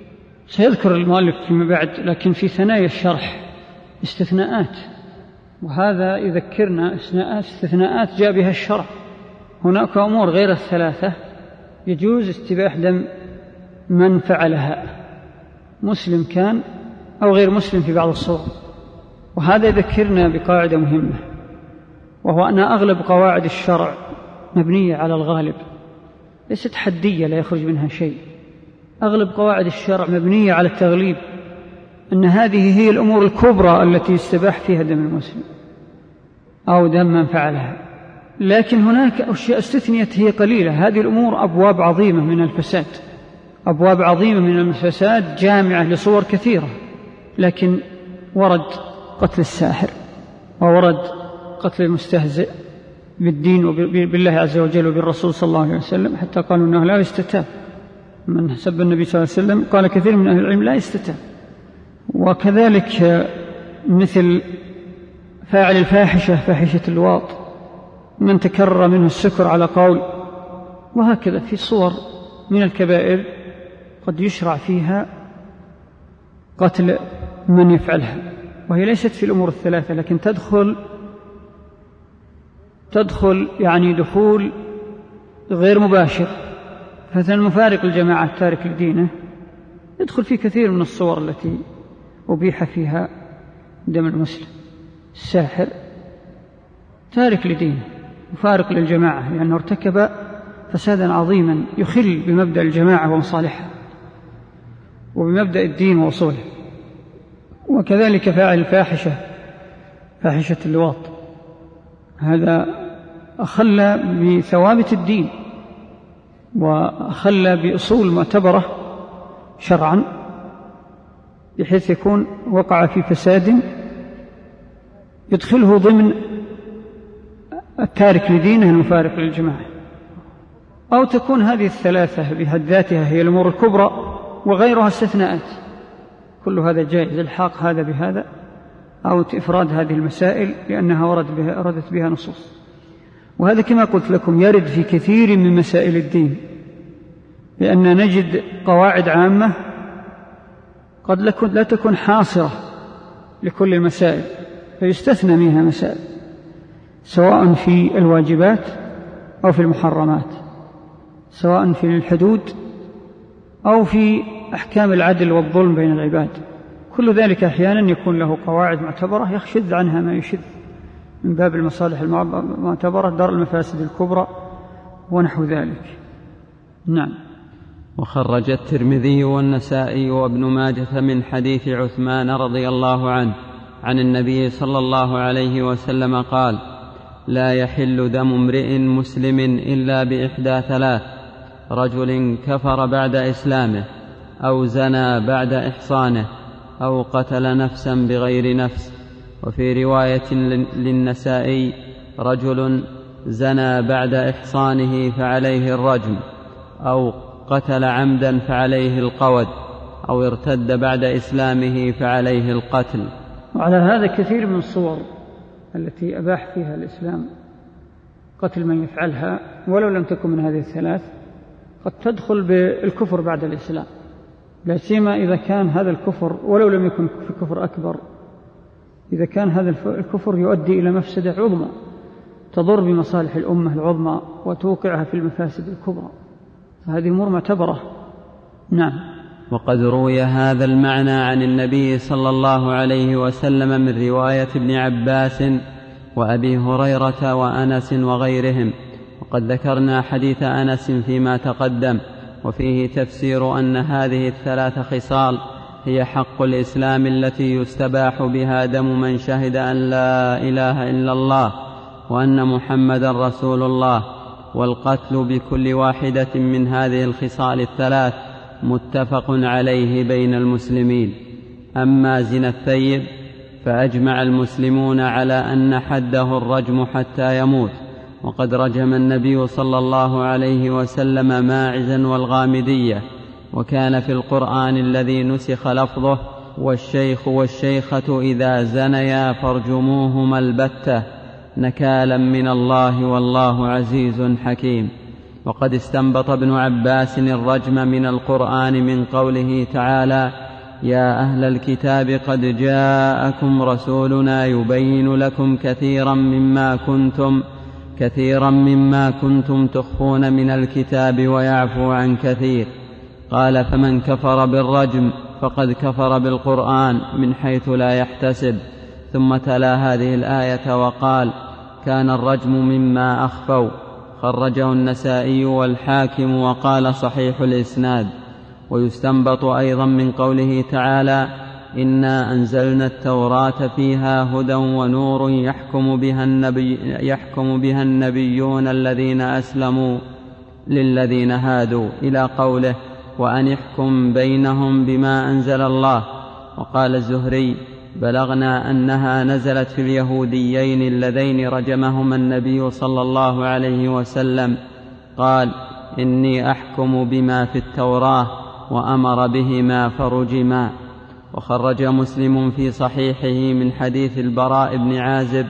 سيذكر المؤلف فيما بعد، لكن في ثنايا الشرح استثناءات، وهذا يذكرنا استثناءات جاء بها الشرع. هناك أمور غير الثلاثة يجوز استباح دم من فعلها، مسلم كان أو غير مسلم في بعض الصور. وهذا يذكرنا بقاعدة مهمة، وهو أن أغلب قواعد الشرع مبنية على الغالب، ليست حدية لا يخرج منها شيء. أغلب قواعد الشرع مبنية على التغليب، أن هذه هي الأمور الكبرى التي يستباح فيها دم المسلم أو دم من فعلها. لكن هناك أشياء استثنيت هي قليلة. هذه الأمور أبواب عظيمة من الفساد، أبواب عظيمة من الفساد جامعة لصور كثيرة، لكن ورد قتل الساحر، وورد قتل المستهزئ بالدين وبالله عز وجل وبالرسول صلى الله عليه وسلم، حتى قالوا أنه لا يستتاب. من سب النبي صلى الله عليه وسلم قال كثير من أهل العلم لا يستتاب. وكذلك مثل فاعل الفاحشة، فاحشة اللواط، من تكرر منه السكر على قول، وهكذا في صور من الكبائر قد يشرع فيها قتل من يفعلها، وهي ليست في الأمور الثلاثة، لكن تدخل يعني دخول غير مباشر. مثلا مفارق الجماعة التارك لدينه يدخل في كثير من الصور التي أبيح فيها دم المسلم. الساحر تارك لدينه مفارق للجماعة، لأنه ارتكب فسادا عظيما يخل بمبدأ الجماعة ومصالحها وبمبدأ الدين وأصوله. وكذلك فاعل الفاحشة، فاحشة اللواط، هذا أخل بثوابت الدين وأخل بأصول معتبرة شرعا، بحيث يكون وقع في فساد يدخله ضمن التارك لدينه المفارق للجماعة. أو تكون هذه الثلاثة بحد ذاتها هي الأمور الكبرى وغيرها استثناءات، كل هذا جائز، الحاق هذا بهذا أو إفراد هذه المسائل لأنها وردت بها نصوص. وهذا كما قلت لكم يرد في كثير من مسائل الدين، لأن نجد قواعد عامة قد لا تكون حاصرة لكل المسائل، فيستثنى منها مسائل سواء في الواجبات أو في المحرمات، سواء في الحدود أو في أحكام العدل والظلم بين العباد. كل ذلك أحيانا يكون له قواعد معتبرة يشذ عنها ما يشذ من باب المصالح المعتبرة، درء المفاسد الكبرى ونحو ذلك. نعم. وخرج الترمذي والنسائي وابن ماجة من حديث عثمان رضي الله عنه عن النبي صلى الله عليه وسلم قال: لا يحل دم امرئ مسلم إلا بإحدى ثلاث: رجل كفر بعد إسلامه، أو زنى بعد إحصانه، أو قتل نفسا بغير نفس. وفي رواية للنسائي: رجل زنى بعد إحصانه فعليه الرجم، أو قتل عمدا فعليه القود، أو ارتد بعد إسلامه فعليه القتل. وعلى هذا كثير من الصور التي أباح فيها الإسلام قتل من يفعلها ولو لم تكن من هذه الثلاث قد تدخل بالكفر بعد الإسلام، لا سيما إذا كان هذا الكفر ولو لم يكن في كفر أكبر، إذا كان هذا الكفر يؤدي إلى مفسدة عظمى تضر بمصالح الأمة العظمى وتوقعها في المفاسد الكبرى، فهذه أمور معتبرة. نعم. وقد روي هذا المعنى عن النبي صلى الله عليه وسلم من رواية ابن عباس وأبي هريرة وأنس وغيرهم، وقد ذكرنا حديث أنس فيما تقدم، وفيه تفسير أن هذه الثلاث خصال هي حق الإسلام التي يستباح بها دم من شهد أن لا إله إلا الله وأن محمدا رسول الله، والقتل بكل واحدة من هذه الخصال الثلاث متفق عليه بين المسلمين. أما زنا الثيب فأجمع المسلمون على أن حده الرجم حتى يموت، وقد رجم النبي صلى الله عليه وسلم ماعزا والغامدية، وكان في القرآن الذي نسخ لفظه: والشيخ والشيخة إذا زنيا فارجموهما البتة، نكالا من الله والله عزيز حكيم. وقد استنبط ابن عباس الرجم من القرآن من قوله تعالى: يا أهل الكتاب قد جاءكم رسولنا يبين لكم كثيرا مما كنتم تخفون من الكتاب ويعفو عن كثير. قال فمن كفر بالرجم فقد كفر بالقرآن من حيث لا يحتسب. ثم تلا هذه الآية وقال كان الرجم مما أخفوا. خرجه النسائي والحاكم وقال صحيح الإسناد. ويستنبط أيضا من قوله تعالى إنا أنزلنا التوراة فيها هدى ونور يحكم بها النبيون الذين أسلموا للذين هادوا إلى قوله وأن يحكم بينهم بما أنزل الله. وقال الزهري بلغنا أنها نزلت في اليهوديين اللذين رجمهما النبي صلى الله عليه وسلم. قال إني أحكم بما في التوراة وأمر بهما فرجما. وخرج مسلم في صحيحه من حديث البراء بن عازب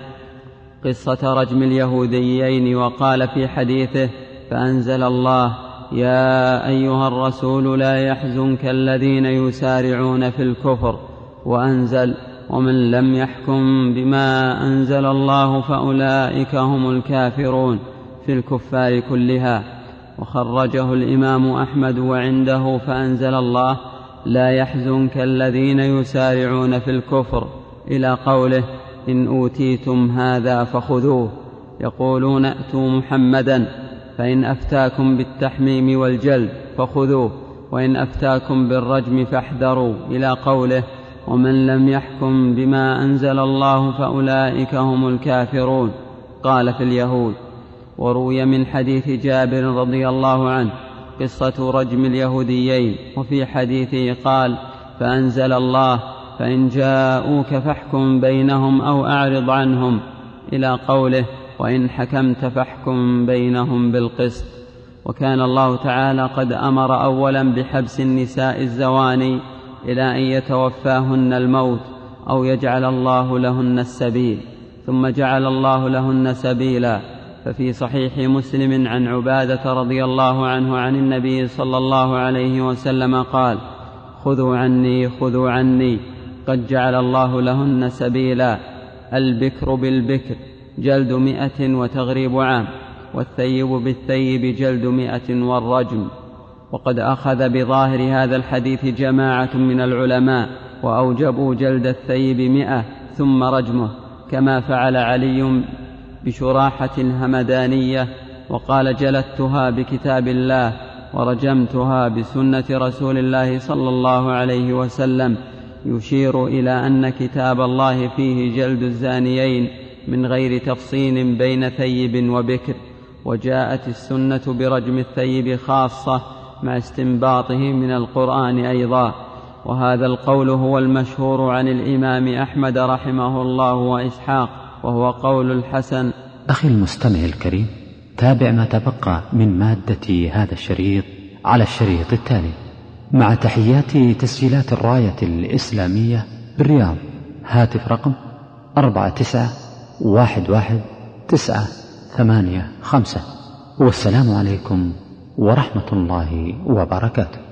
قصة رجم اليهوديين وقال في حديثه فأنزل الله يا أيها الرسول لا يحزنك الذين يسارعون في الكفر. وأنزل ومن لم يحكم بما أنزل الله فأولئك هم الكافرون في الكفار كلها. وخرجه الإمام أحمد وعنده فأنزل الله لا يحزنك الذين يسارعون في الكفر إلى قوله إن أوتيتم هذا فخذوه. يقولون ائتوا محمدا فإن أفتاكم بالتحميم والجلد فخذوه وإن أفتاكم بالرجم فاحذروا إلى قوله ومن لم يحكم بما أنزل الله فأولئك هم الكافرون قال في اليهود. وروي من حديث جابر رضي الله عنه قصة رجم اليهوديين وفي حديثه قال فأنزل الله فإن جاءوك فاحكم بينهم أو أعرض عنهم إلى قوله وإن حكمت فاحكم بينهم بالقسط. وكان الله تعالى قد أمر أولا بحبس النساء الزواني إلى أن يتوفاهن الموت أو يجعل الله لهن السبيل ثم جعل الله لهن سبيلا. ففي صحيح مسلم عن عبادة رضي الله عنه عن النبي صلى الله عليه وسلم قال خذوا عني قد جعل الله لهن سبيلا. البكر بالبكر جلد 100 وتغريب عام والثيب بالثيب جلد 100 والرجم. وقد أخذ بظاهر هذا الحديث جماعة من العلماء وأوجبوا جلد الثيب 100 ثم رجمه كما فعل علي بشراحة الهمدانية وقال جلدتها بكتاب الله ورجمتها بسنة رسول الله صلى الله عليه وسلم، يشير إلى أن كتاب الله فيه جلد الزانيين من غير تفصيل بين ثيب وبكر. وجاءت السنة برجم الثيب خاصة مع استنباطه من القرآن أيضا. وهذا القول هو المشهور عن الإمام أحمد رحمه الله وإسحاق، وهو قول الحسن. أخي المستمع الكريم، تابع ما تبقى من مادة هذا الشريط على الشريط التالي مع تحيات تسجيلات الراية الإسلامية بالرياض. هاتف رقم 49111985. والسلام عليكم ورحمة الله وبركاته.